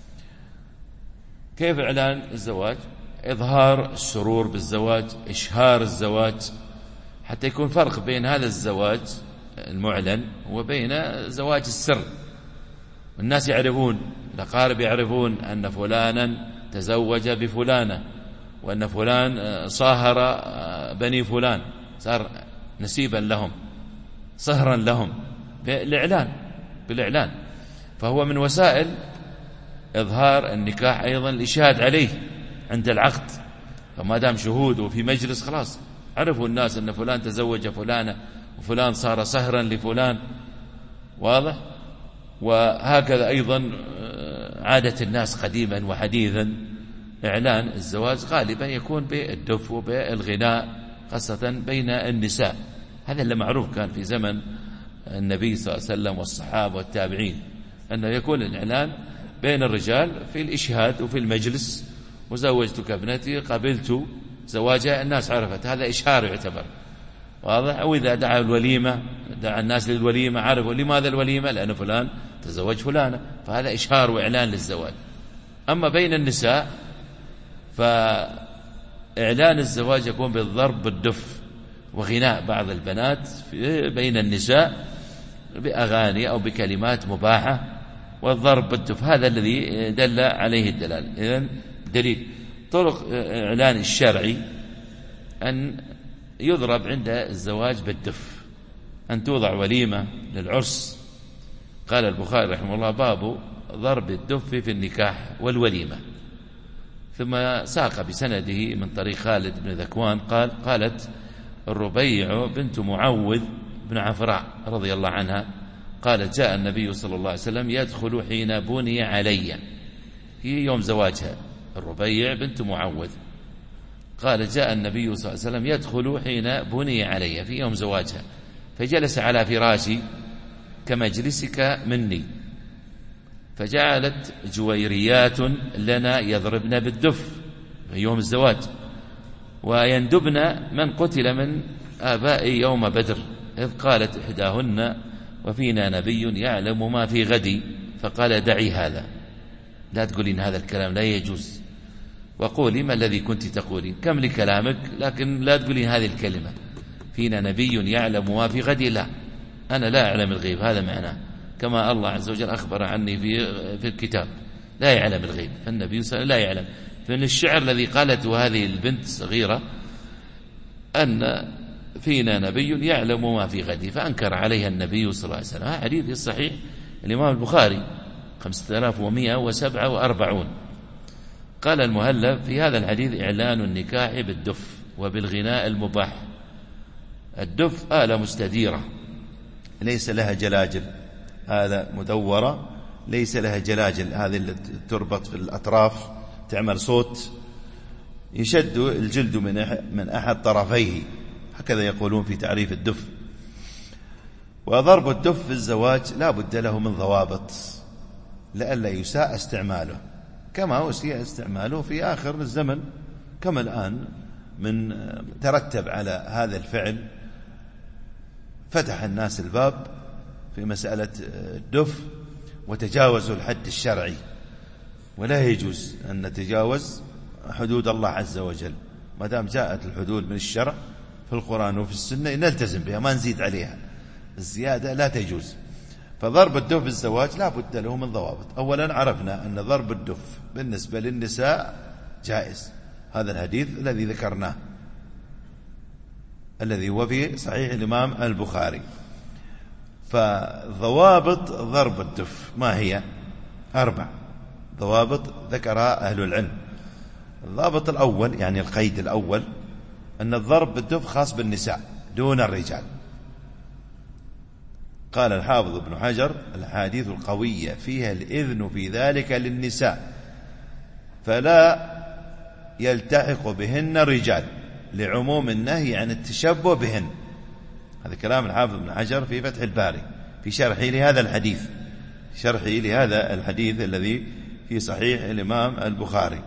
Speaker 2: كيف إعلان الزواج؟ إظهار السرور بالزواج، إشهار الزواج، حتى يكون فرق بين هذا الزواج المعلن وبين زواج السر. الناس يعرفون، الأقارب يعرفون أن فلانا تزوج بفلانة، وأن فلان صاهر بني فلان، صار نسيبا لهم، صهرا لهم، بالإعلان. فهو من وسائل إظهار النكاح أيضا الإشهاد عليه عند العقد، فما دام شهود وفي مجلس خلاص عرفوا الناس أن فلان تزوج فلانة وفلان صار صهرا لفلان، واضح. وهكذا أيضا عادة الناس قديما وحديثا إعلان الزواج غالبا يكون بالدف وبالغناء، خاصة بين النساء. هذا اللي معروف كان في زمن النبي صلى الله عليه وسلم والصحابة والتابعين، أنه يكون الإعلان بين الرجال في الإشهاد وفي المجلس، وزوجتك ابنتي، قبلت زواجها، الناس عرفت، هذا إشهار يعتبر، واضح. أو إذا دعا الناس للوليمة، عرفوا لماذا الوليمة؟ لأن فلان تزوج فلانة، فهذا إشهار وإعلان للزواج. أما بين النساء فإعلان الزواج يكون بالضرب بالدف وغناء بعض البنات بين النساء بأغاني أو بكلمات مباحة، والضرب بالدف، هذا الذي دل عليه الدلالة. إذن دليل طرق إعلان الشرعي أن يضرب عند الزواج بالدف، أن توضع وليمة للعرس. قال البخاري رحمه الله: باب ضرب الدف في النكاح والوليمة. ثم ساق بسنده من طريق خالد بن ذكوان قالت الربيع بنت معوذ بن عفراء رضي الله عنها قالت: جاء النبي صلى الله عليه وسلم يدخل حين بني علي، في يوم زواجها الربيع بنت معوذ، قال: جاء النبي صلى الله عليه وسلم يدخل حين بني علي، في يوم زواجها، فجلس على فراشي كمجلسك مني، فجعلت جويريات لنا يضربن بالدف في يوم الزواج، ويندبن من قتل من آبائي يوم بدر، إذ قالت إحداهن: وفينا نبي يعلم ما في غدي، فقال: دعي هذا، لا تقولين هذا الكلام، لا يجوز، وقولي ما الذي كنت تقولين، كملي كلامك، لكن لا تقولين هذه الكلمة، فينا نبي يعلم ما في غدي، لا، أنا لا أعلم الغيب، هذا معناه، كما الله عز وجل أخبر عني في الكتاب، لا يعلم الغيب، فالنبي صلى الله عليه وسلم لا يعلم. فإن الشعر الذي قالته هذه البنت الصغيرة أن فينا نبي يعلم ما في غدي، فأنكر عليها النبي صلى الله عليه وسلم. هذا حديث صحيح الإمام البخاري 5147. قال المهلب في هذا الحديث: إعلان النكاح بالدف وبالغناء المباح. الدف آلة مستديرة
Speaker 1: ليس لها جلاجل، هذا مدورة ليس لها جلاجل، هذه اللي تربط في الأطراف تعمل صوت، يشد الجلد من أحد طرفيه، هكذا يقولون في تعريف الدف. وضرب الدف في الزواج لا بد له من ضوابط لئلا يساء استعماله، كما أسيء استعماله في آخر الزمن كما الآن من ترتب على هذا الفعل فتح الناس الباب في مسألة الدف وتجاوزوا الحد الشرعي، ولا يجوز أن نتجاوز حدود الله عز وجل. ما دام جاءت الحدود من الشرع في القرآن وفي السنة نلتزم بها، ما نزيد عليها، الزيادة لا تجوز. فضرب الدف بالزواج لا بد له من ضوابط. أولا عرفنا أن ضرب الدف بالنسبة للنساء جائز، هذا الحديث الذي ذكرناه الذي هو في صحيح الإمام البخاري. فضوابط ضرب الدف ما هي؟ 4 ضوابط ذكرها أهل العلم. الضابط الأول يعني القيد الأول أن الضرب بالدف خاص بالنساء دون الرجال. قال الحافظ ابن حجر: الحديث القوية فيها الإذن في ذلك للنساء فلا يلتحق بهن الرجال لعموم النهي عن التشبه بهن. هذا كلام الحافظ ابن حجر في فتح الباري في شرحه لهذا الحديث، شرحه لهذا الحديث الذي في صحيح الإمام البخاري.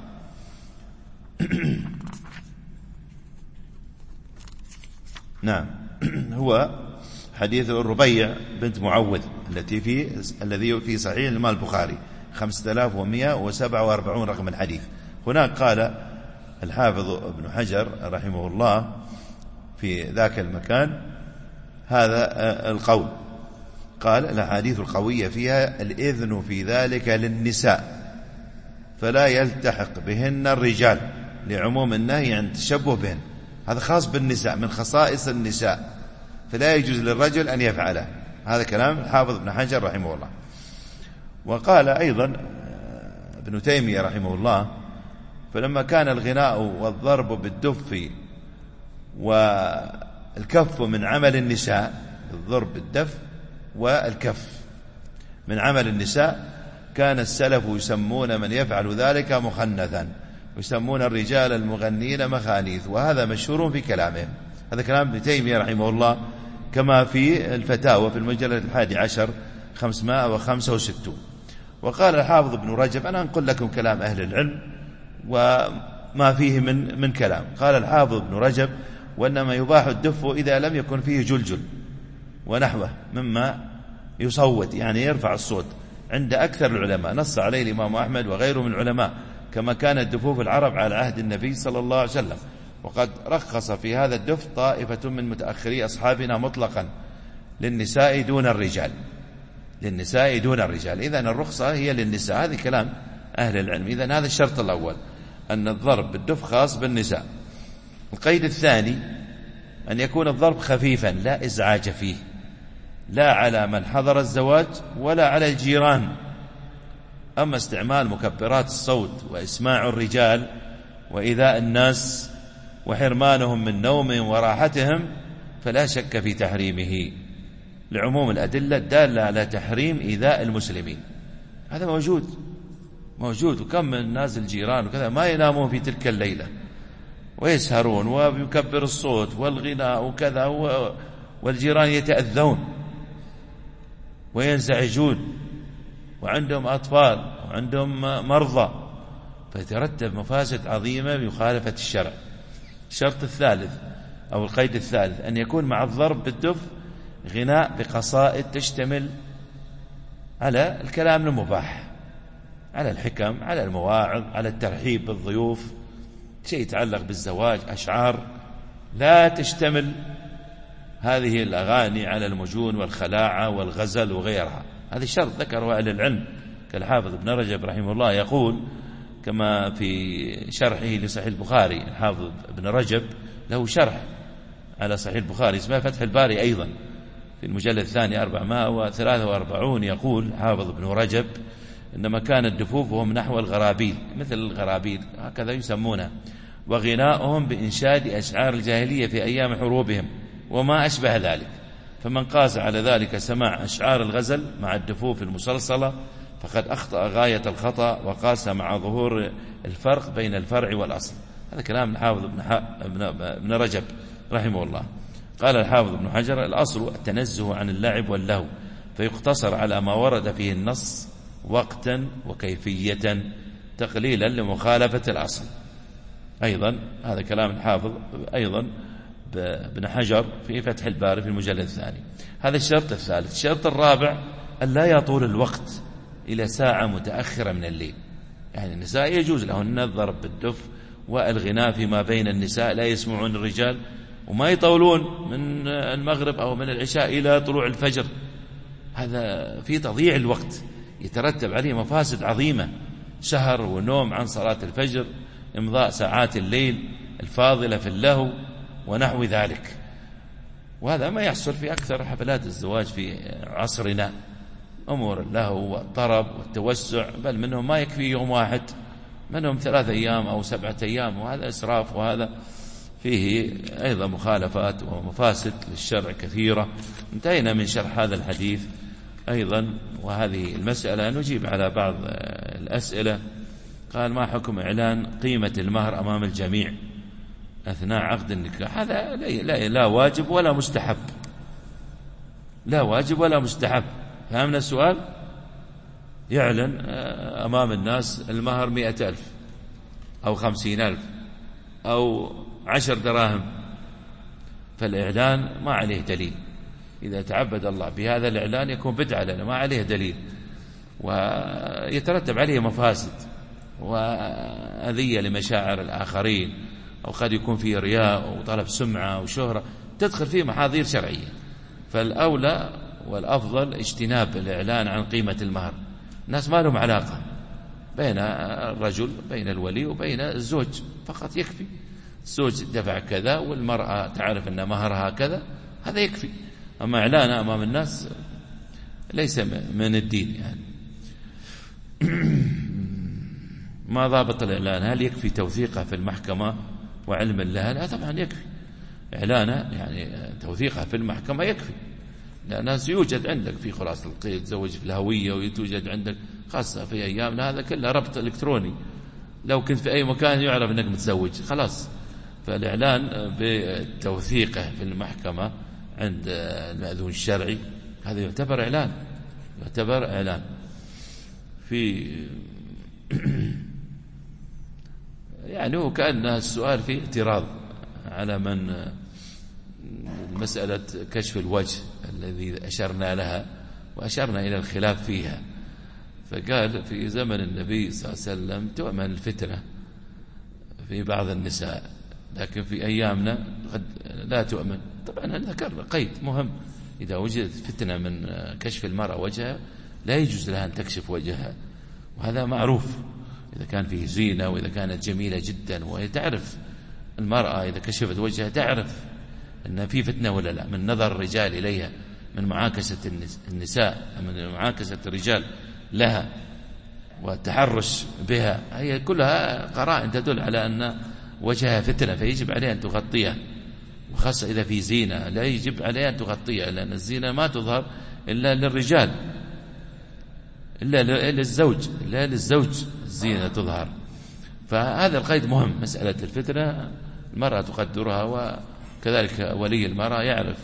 Speaker 1: نعم، هو حديث الربيع بنت معوذ الذي في صحيح الإمام البخاري 5147 رقم الحديث. هناك قال الحافظ ابن حجر رحمه الله في ذاك المكان هذا القول، قال: الأحاديث القوية فيها الإذن في ذلك للنساء فلا يلتحق بهن الرجال لعموم النهي عن التشبه بهن. هذا خاص بالنساء، من خصائص النساء، فلا يجوز للرجل أن يفعله. هذا كلام الحافظ ابن حجر رحمه الله. وقال أيضا ابن تيمية رحمه الله: فلما كان الغناء والضرب بالدف والكف من عمل النساء، الضرب بالدف والكف من عمل النساء، كان السلف يسمون من يفعل ذلك مخنثا، يسمون الرجال المغنين مخانيث، وهذا مشهور في كلامهم. هذا كلام ابن تيمية رحمه الله كما في الفتاوى في المجلد 11 565. وقال الحافظ ابن رجب، أنا أنقل لكم كلام أهل العلم وما فيه من كلام. قال الحافظ ابن رجب: وإنما يباح الدف إذا لم يكن فيه جلجل ونحوه مما يصوت، يعني يرفع الصوت، عند أكثر العلماء. نص عليه الإمام أحمد وغيره من العلماء، كما كانت دفوف العرب على عهد النبي صلى الله عليه وسلم. وقد رخص في هذا الدف طائفة من متأخري أصحابنا مطلقا للنساء دون الرجال، للنساء دون الرجال. إذن الرخصة هي للنساء، هذا كلام أهل العلم. إذن هذا الشرط الأول، أن الضرب بالدف خاص بالنساء. القيد الثاني أن يكون الضرب خفيفا لا إزعاج فيه، لا على من حضر الزواج ولا على الجيران. أما استعمال مكبرات الصوت وإسماع الرجال وإيذاء الناس وحرمانهم من نومهم وراحتهم فلا شك في تحريمه، لعموم الأدلة الدالة على تحريم إيذاء المسلمين. هذا موجود. وكم من الناس الجيران وكذا ما ينامون في تلك الليلة ويسهرون ويكبر الصوت والغناء وكذا، والجيران يتأذون وينزعجون وعندهم أطفال وعندهم مرضى، فيترتب مفاسد عظيمة بمخالفة الشرع. الشرط الثالث أو القيد الثالث أن يكون مع الضرب بالدف غناء بقصائد تشتمل على الكلام المباح، على الحكم، على المواعظ، على الترحيب بالضيوف، شيء يتعلق بالزواج، أشعار. لا تشتمل هذه الأغاني على المجون والخلاعة والغزل وغيرها. هذا الشرط ذكره أهل العلم كالحافظ ابن رجب رحمه الله، يقول كما في شرحه لصحيح البخاري. الحافظ ابن رجب له شرح على صحيح البخاري اسمه فتح الباري أيضا في المجلد الثاني 443. يقول حافظ ابن رجب: إنما كانت دفوفهم نحو الغرابيل، مثل الغرابيل هكذا يسمونها، وغناؤهم بإنشاد أشعار الجاهلية في أيام حروبهم وما أشبه ذلك. فمن قاس على ذلك سماع أشعار الغزل مع الدفوف المسلسلة فقد أخطأ غاية الخطأ، وقاس مع ظهور الفرق بين الفرع والأصل. هذا كلام الحافظ ابن رجب رحمه الله. قال الحافظ ابن حجر: الأصل التنزه عن اللعب واللهو، فيقتصر على ما ورد فيه النص وقتا وكيفية تقليلا لمخالفة الأصل.
Speaker 2: أيضا هذا كلام الحافظ أيضا بن حجر في فتح الباري في المجلد الثاني. هذا الشرط الثالث. الشرط الرابع أن لا يطول الوقت إلى ساعة متأخرة من الليل. يعني النساء يجوز لهن الضرب بالدف والغناء فيما بين النساء، لا يسمعون الرجال، وما يطولون من المغرب أو من العشاء إلى طلوع الفجر. هذا في تضييع الوقت يترتب عليه مفاسد عظيمة، سهر ونوم عن صلاة الفجر، إمضاء ساعات الليل الفاضلة في اللهو ونحو ذلك. وهذا ما يحصل في أكثر حفلات الزواج في عصرنا، أمور اللهو والطرب والتوسع، بل منهم ما يكفي يوم واحد، منهم 3 أيام أو 7 أيام، وهذا إسراف، وهذا فيه أيضا مخالفات ومفاسد للشرع كثيرة. انتهينا من شرح هذا الحديث أيضا. وهذه المسألة نجيب على بعض الأسئلة. قال: ما حكم إعلان قيمة المهر أمام الجميع أثناء عقد النكاح؟ هذا لا واجب ولا مستحب، لا واجب ولا مستحب. فهمنا السؤال؟ يعلن أمام الناس المهر 100,000 أو 50,000 أو 10 دراهم، فالإعلان ما عليه دليل. إذا تعبد الله بهذا الإعلان يكون بدعة، لأنه ما عليه دليل، ويترتب عليه مفاسد وأذية لمشاعر الآخرين، أو قد يكون فيه رياء وطلب سمعة وشهرة، تدخل فيه محاذير شرعية. فالأولى والأفضل اجتناب الإعلان عن قيمة المهر. الناس ما لهم علاقة بين الرجل، بين الولي وبين الزوج، فقط يكفي. الزوج دفع كذا والمرأة تعرف أن مهرها كذا، هذا يكفي. أما إعلانه أمام الناس ليس من الدين. يعني ما ضابط الإعلان؟ هل يكفي توثيقه في المحكمة وعلم لها؟ لا طبعا يكفي إعلانه، يعني توثيقه في المحكمة يكفي، لأن يوجد عندك في خلاص القيد، تزوج في الهوية، ويتوجد عندك خاصة في أيامنا هذا كله ربط إلكتروني، لو كنت في أي مكان يعرف أنك متزوج خلاص. فالإعلان بتوثيقه في المحكمة عند المأذون الشرعي هذا يعتبر إعلان، يعتبر إعلان. في يعني هو كأن السؤال فيه اعتراض على من مسألة كشف الوجه الذي أشرنا لها وأشرنا إلى الخلاف فيها. فقال في زمن النبي صلى الله عليه وسلم تؤمن الفتنة في بعض النساء، لكن في أيامنا قد لا تؤمن. طبعا ذكرنا قيد مهم: إذا وجدت فتنة من كشف المرأة وجهها لا يجوز لها أن تكشف وجهها، وهذا معروف. إذا كان فيه زينة وإذا كانت جميلة جدا، وتعرف المرأة إذا كشفت وجهها تعرف أن في فتنة ولا لا، من نظر الرجال إليها، من معاكسة النساء، من معاكسة الرجال لها والتحرش بها، هي كلها قرائن تدل على أن وجهها فتنة، فيجب عليها أن تغطيها. وخاصة إذا في زينة لا يجب عليها أن تغطيها، لأن الزينة ما تظهر إلا للرجال، إلا للزوج، إلا للزوج الزينة تظهر. فهذا القيد مهم. مسألة الفتنة المرأة تقدرها، وكذلك ولي المرأة يعرف.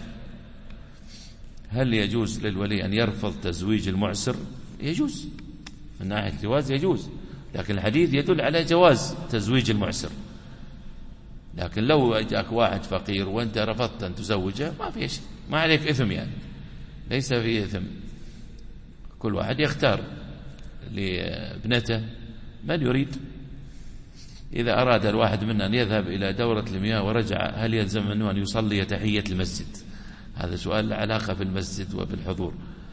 Speaker 2: هل يجوز للولي أن يرفض تزويج المعسر؟ يجوز، من ناحية الجواز يجوز، لكن الحديث يدل على جواز تزويج المعسر. لكن لو جاءك واحد فقير وأنت رفضت أن تزوجه ما في شيء، ما عليك إثم، يعني ليس فيه إثم. كل واحد يختار لابنته من يريد. إذا أراد الواحد منا أن يذهب إلى دورة المياه ورجع، هل يلزم منه أن يصلي تحية المسجد؟ هذا سؤال له علاقة بالمسجد وبالحضور.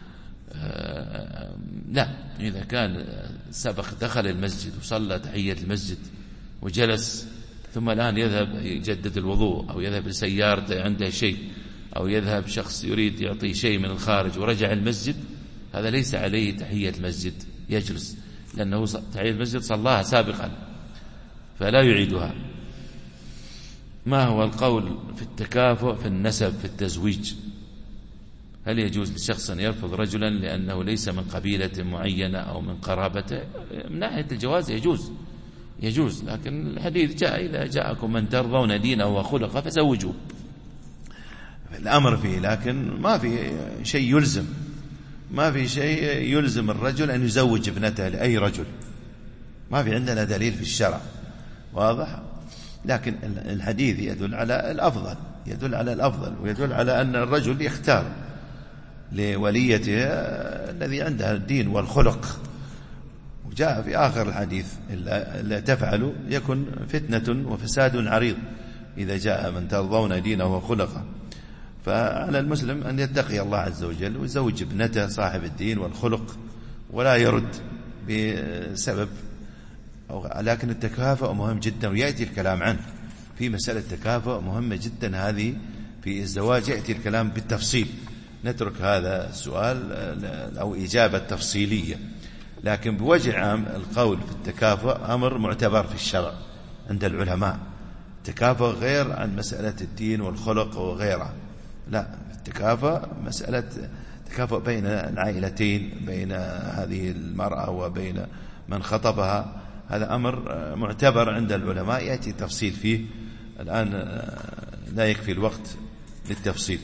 Speaker 2: لا، إذا كان سبق دخل المسجد وصلى تحية المسجد وجلس، ثم الآن يذهب يجدد الوضوء، أو يذهب لسيارته عنده شيء، أو يذهب شخص يريد يعطي شيء من الخارج ورجع المسجد، هذا ليس عليه تحية المسجد، يجلس، لأنه تحية المسجد صلاها سابقا فلا يعيدها. ما هو القول في التكافؤ في النسب في التزويج؟ هل يجوز لشخص أن يرفض رجلا لأنه ليس من قبيلة معينة أو من قرابته؟ من ناحية الجواز يجوز، لكن الحديث جاء: إذا جاءكم من ترضون دينه وخلقه فزوجوه.
Speaker 1: الأمر فيه، لكن ما في شيء يلزم، ما في شيء يلزم الرجل أن يزوج ابنته لأي رجل، ما في عندنا دليل في الشرع واضح. لكن الحديث يدل على الأفضل ويدل على أن الرجل يختار لوليته الذي عندها الدين والخلق. وجاء في آخر الحديث: إلا تفعلوا يكن فتنة وفساد عريض إذا جاء من ترضون دينه وخلقه. فعلى المسلم أن يتقي الله عز وجل ويزوج ابنته صاحب الدين والخلق ولا يرد بسبب. لكن التكافؤ مهم جدا، ويأتي الكلام عنه في مسألة التكافؤ مهمة جدا هذه في الزواج، يأتي الكلام بالتفصيل. نترك هذا السؤال أو إجابة تفصيلية، لكن بوجه عام القول في التكافؤ أمر معتبر في الشرع عند العلماء. التكافؤ غير عن مسألة الدين والخلق وغيرها، لا، التكافؤ مسألة تكافؤ بين العائلتين، بين هذه المرأة وبين من خطبها، هذا أمر معتبر عند العلماء، يأتي التفصيل فيه. الآن لا يكفي الوقت للتفصيل.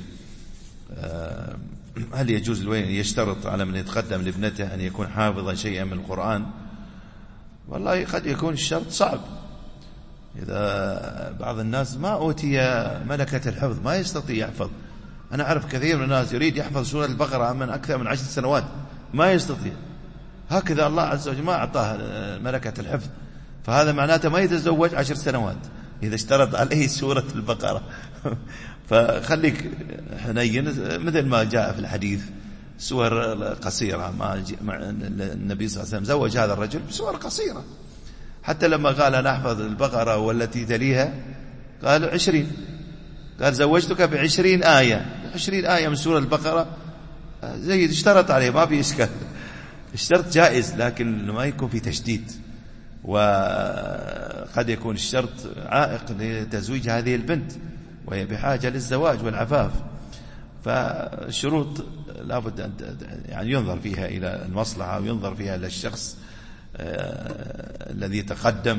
Speaker 1: هل يجوز الولي يشترط على من يتقدم لابنته أن يكون حافظا شيئا من القرآن؟ والله قد يكون الشرط صعب، إذا بعض الناس ما أوتي ملكة الحفظ ما يستطيع يحفظ. أنا أعرف كثير من الناس يريد يحفظ سورة البقرة من أكثر من 10 سنوات ما يستطيع، هكذا الله عز وجل ما أعطاه ملكة الحفظ، فهذا معناته ما يتزوج 10 سنوات إذا اشترط عليه سورة البقرة. فخليك حنين مثل ما جاء في الحديث سور قصيرة. النبي صلى الله عليه وسلم زوج هذا الرجل بسور قصيرة، حتى لما قال أنا أحفظ البقرة والتي تليها قال 20، قال زوجتك ب20 آية، 20 آية من سورة البقرة زي اشترط عليه، ما في إشكال، الشرط جائز لكن ما يكون في تشديد. وقد يكون الشرط عائق لتزويج هذه البنت وهي بحاجة للزواج والعفاف، فالشروط لابد أن يعني ينظر فيها إلى المصلحة وينظر فيها إلى الشخص الذي تقدم.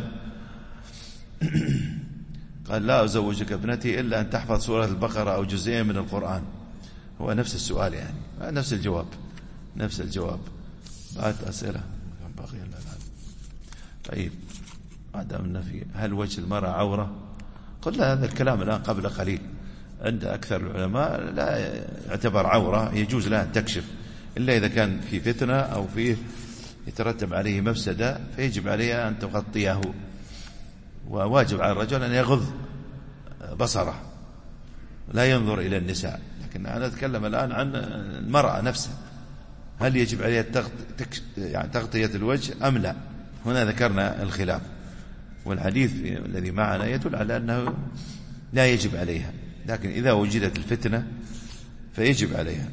Speaker 1: قال لا أزوجك ابنتي إلا أن تحفظ سورة البقرة أو جزئين من القرآن. هو نفس السؤال يعني، نفس الجواب. بعد أسئلة بقي الآن. طيب، عدم في هل وجه المرأة عورة؟ قلنا هذا الكلام الآن قبل قليل. عند أكثر العلماء لا يعتبر عورة، يجوز لها أن تكشف إلا إذا كان في فتنة أو فيه يترتب عليه مفسدة فيجب عليها أن تغطيه، وواجب على الرجل أن يغض بصره لا ينظر إلى النساء. لكن أنا أتكلم الآن عن المرأة نفسها، هل يجب عليها يعني تغطية الوجه أم لا؟ هنا ذكرنا الخلاف، والحديث الذي معنا يدل على أنه لا يجب عليها، لكن إذا وجدت الفتنة فيجب عليها.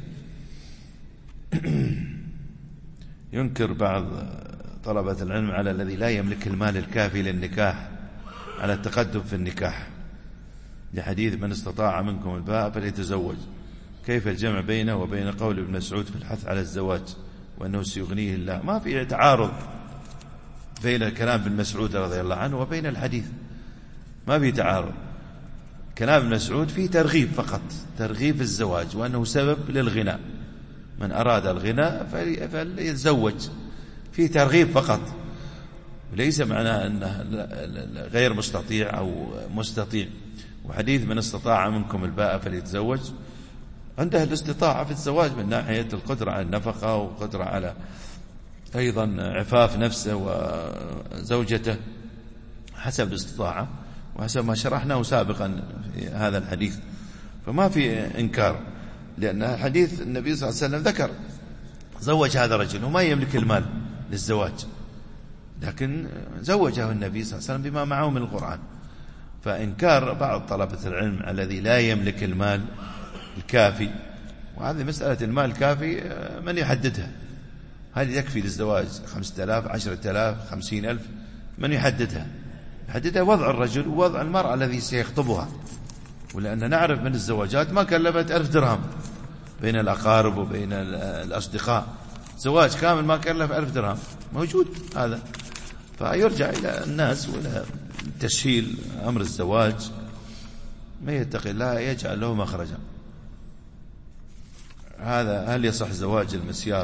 Speaker 1: ينكر بعض طلبة العلم على الذي لا يملك المال الكافي للنكاح على التقدم في النكاح، لحديث من استطاع منكم الباء فليتزوج. كيف الجمع بينه وبين قول ابن مسعود في الحث على الزواج وأنه سيغنيه الله؟ ما في تعارض بين كلام ابن مسعود رضي الله عنه وبين الحديث، ما في تعارض. كلام ابن مسعود فيه ترغيب فقط، ترغيب في الزواج وأنه سبب للغنى، من أراد الغنى فليتزوج، فيه ترغيب فقط، وليس معناه أنه غير مستطيع أو مستطيع. وحديث من استطاع منكم الباء فليتزوج عنده الاستطاعة في الزواج من ناحية القدرة على النفقة وقدرة على أيضا عفاف نفسه وزوجته حسب الاستطاعة وحسب ما شرحناه سابقا في هذا الحديث، فما في إنكار، لأن حديث النبي صلى الله عليه وسلم ذكر زوج هذا الرجل وما يملك المال للزواج، لكن زوجه النبي صلى الله عليه وسلم بما معه من القرآن. فإنكار بعض طلبة العلم الذي لا يملك المال الكافي، وهذه مسألة المال الكافي من يحددها؟ هل يكفي للزواج 5000 10000 50,000؟ من يحددها؟ يحددها وضع الرجل ووضع المرأة الذي سيخطبها، ولأن نعرف من الزواجات ما كلفت 1000 درهم بين الأقارب وبين الأصدقاء، زواج كامل ما كلف 1000 درهم موجود هذا. فيرجع إلى الناس وإلى تسهيل أمر الزواج، ما يتقي الله يجعل له مخرجا. هذا هل يصح زواج المسيار؟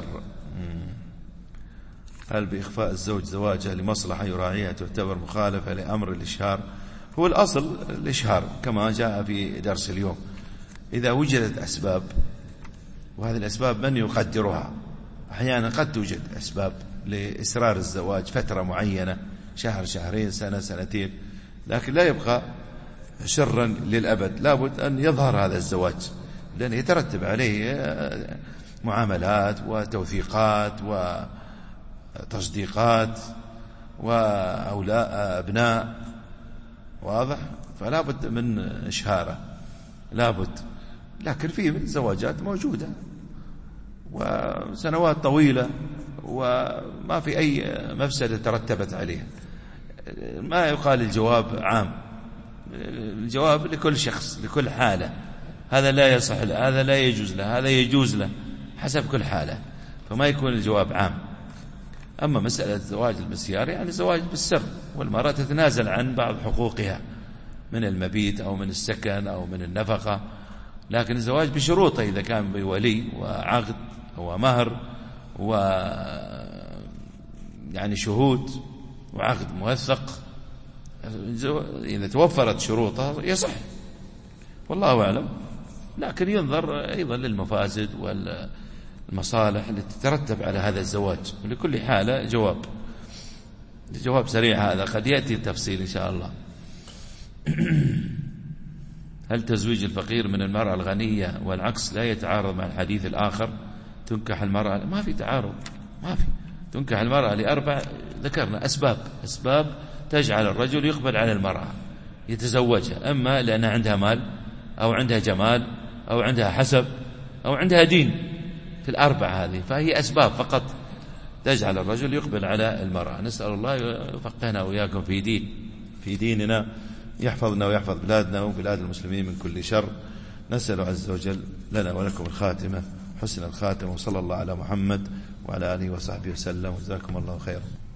Speaker 1: هل بإخفاء الزوج زواجه لمصلحة يراعيها تعتبر مخالفة لأمر الإشهار هو الأصل الإشهار كما جاء في درس اليوم. إذا وجدت أسباب، وهذه الأسباب من يقدرها، أحيانا قد توجد أسباب لإسرار الزواج فترة معينة، شهر، شهرين، سنة، سنتين، لكن لا يبقى شرا للأبد. لابد أن يظهر هذا الزواج، لأن يترتب عليه معاملات وتوثيقات وتصديقات وأولاء أبناء، واضح؟ فلا بد من إشهاره، لا بد. لكن في زواجات موجودة وسنوات طويلة وما في أي مفسدة ترتبت عليها. ما يقال الجواب عام، الجواب لكل شخص لكل حالة، هذا لا يصح له، هذا لا يجوز له، هذا يجوز له، حسب كل حالة، فما يكون الجواب عام. أما مسألة زواج المسيار يعني زواج بالسر، والمرأة تتنازل عن بعض حقوقها من المبيت أو من السكن أو من النفقة، لكن الزواج بشروطه، إذا كان بولي وعقد ومهر يعني شهود وعقد موثق، إذا توفرت شروطها يصح، والله أعلم. لكن ينظر أيضا للمفاسد والمصالح التي تترتب على هذا الزواج، ولكل حالة جواب. الجواب سريع هذا، قد يأتي التفصيل إن شاء الله. هل تزويج الفقير من المرأة الغنية والعكس لا يتعارض مع الحديث الآخر؟ تنكح المرأة، ما في تعارض، ما في. تنكح المرأة لأربع، ذكرنا أسباب تجعل الرجل يقبل على المرأة يتزوجها، أما لأنها عندها مال أو عندها جمال أو عندها حسب أو عندها دين، في الأربع هذه، فهي أسباب فقط تجعل الرجل يقبل على المرأة. نسأل الله يفقهنا وإياكم في ديننا، يحفظنا ويحفظ بلادنا وبلاد المسلمين من كل شر. نسأل عز وجل لنا ولكم الخاتمة، حسن الخاتمة، وصلى الله على محمد وعلى آله وصحبه وسلم، وجزاكم الله خيرا.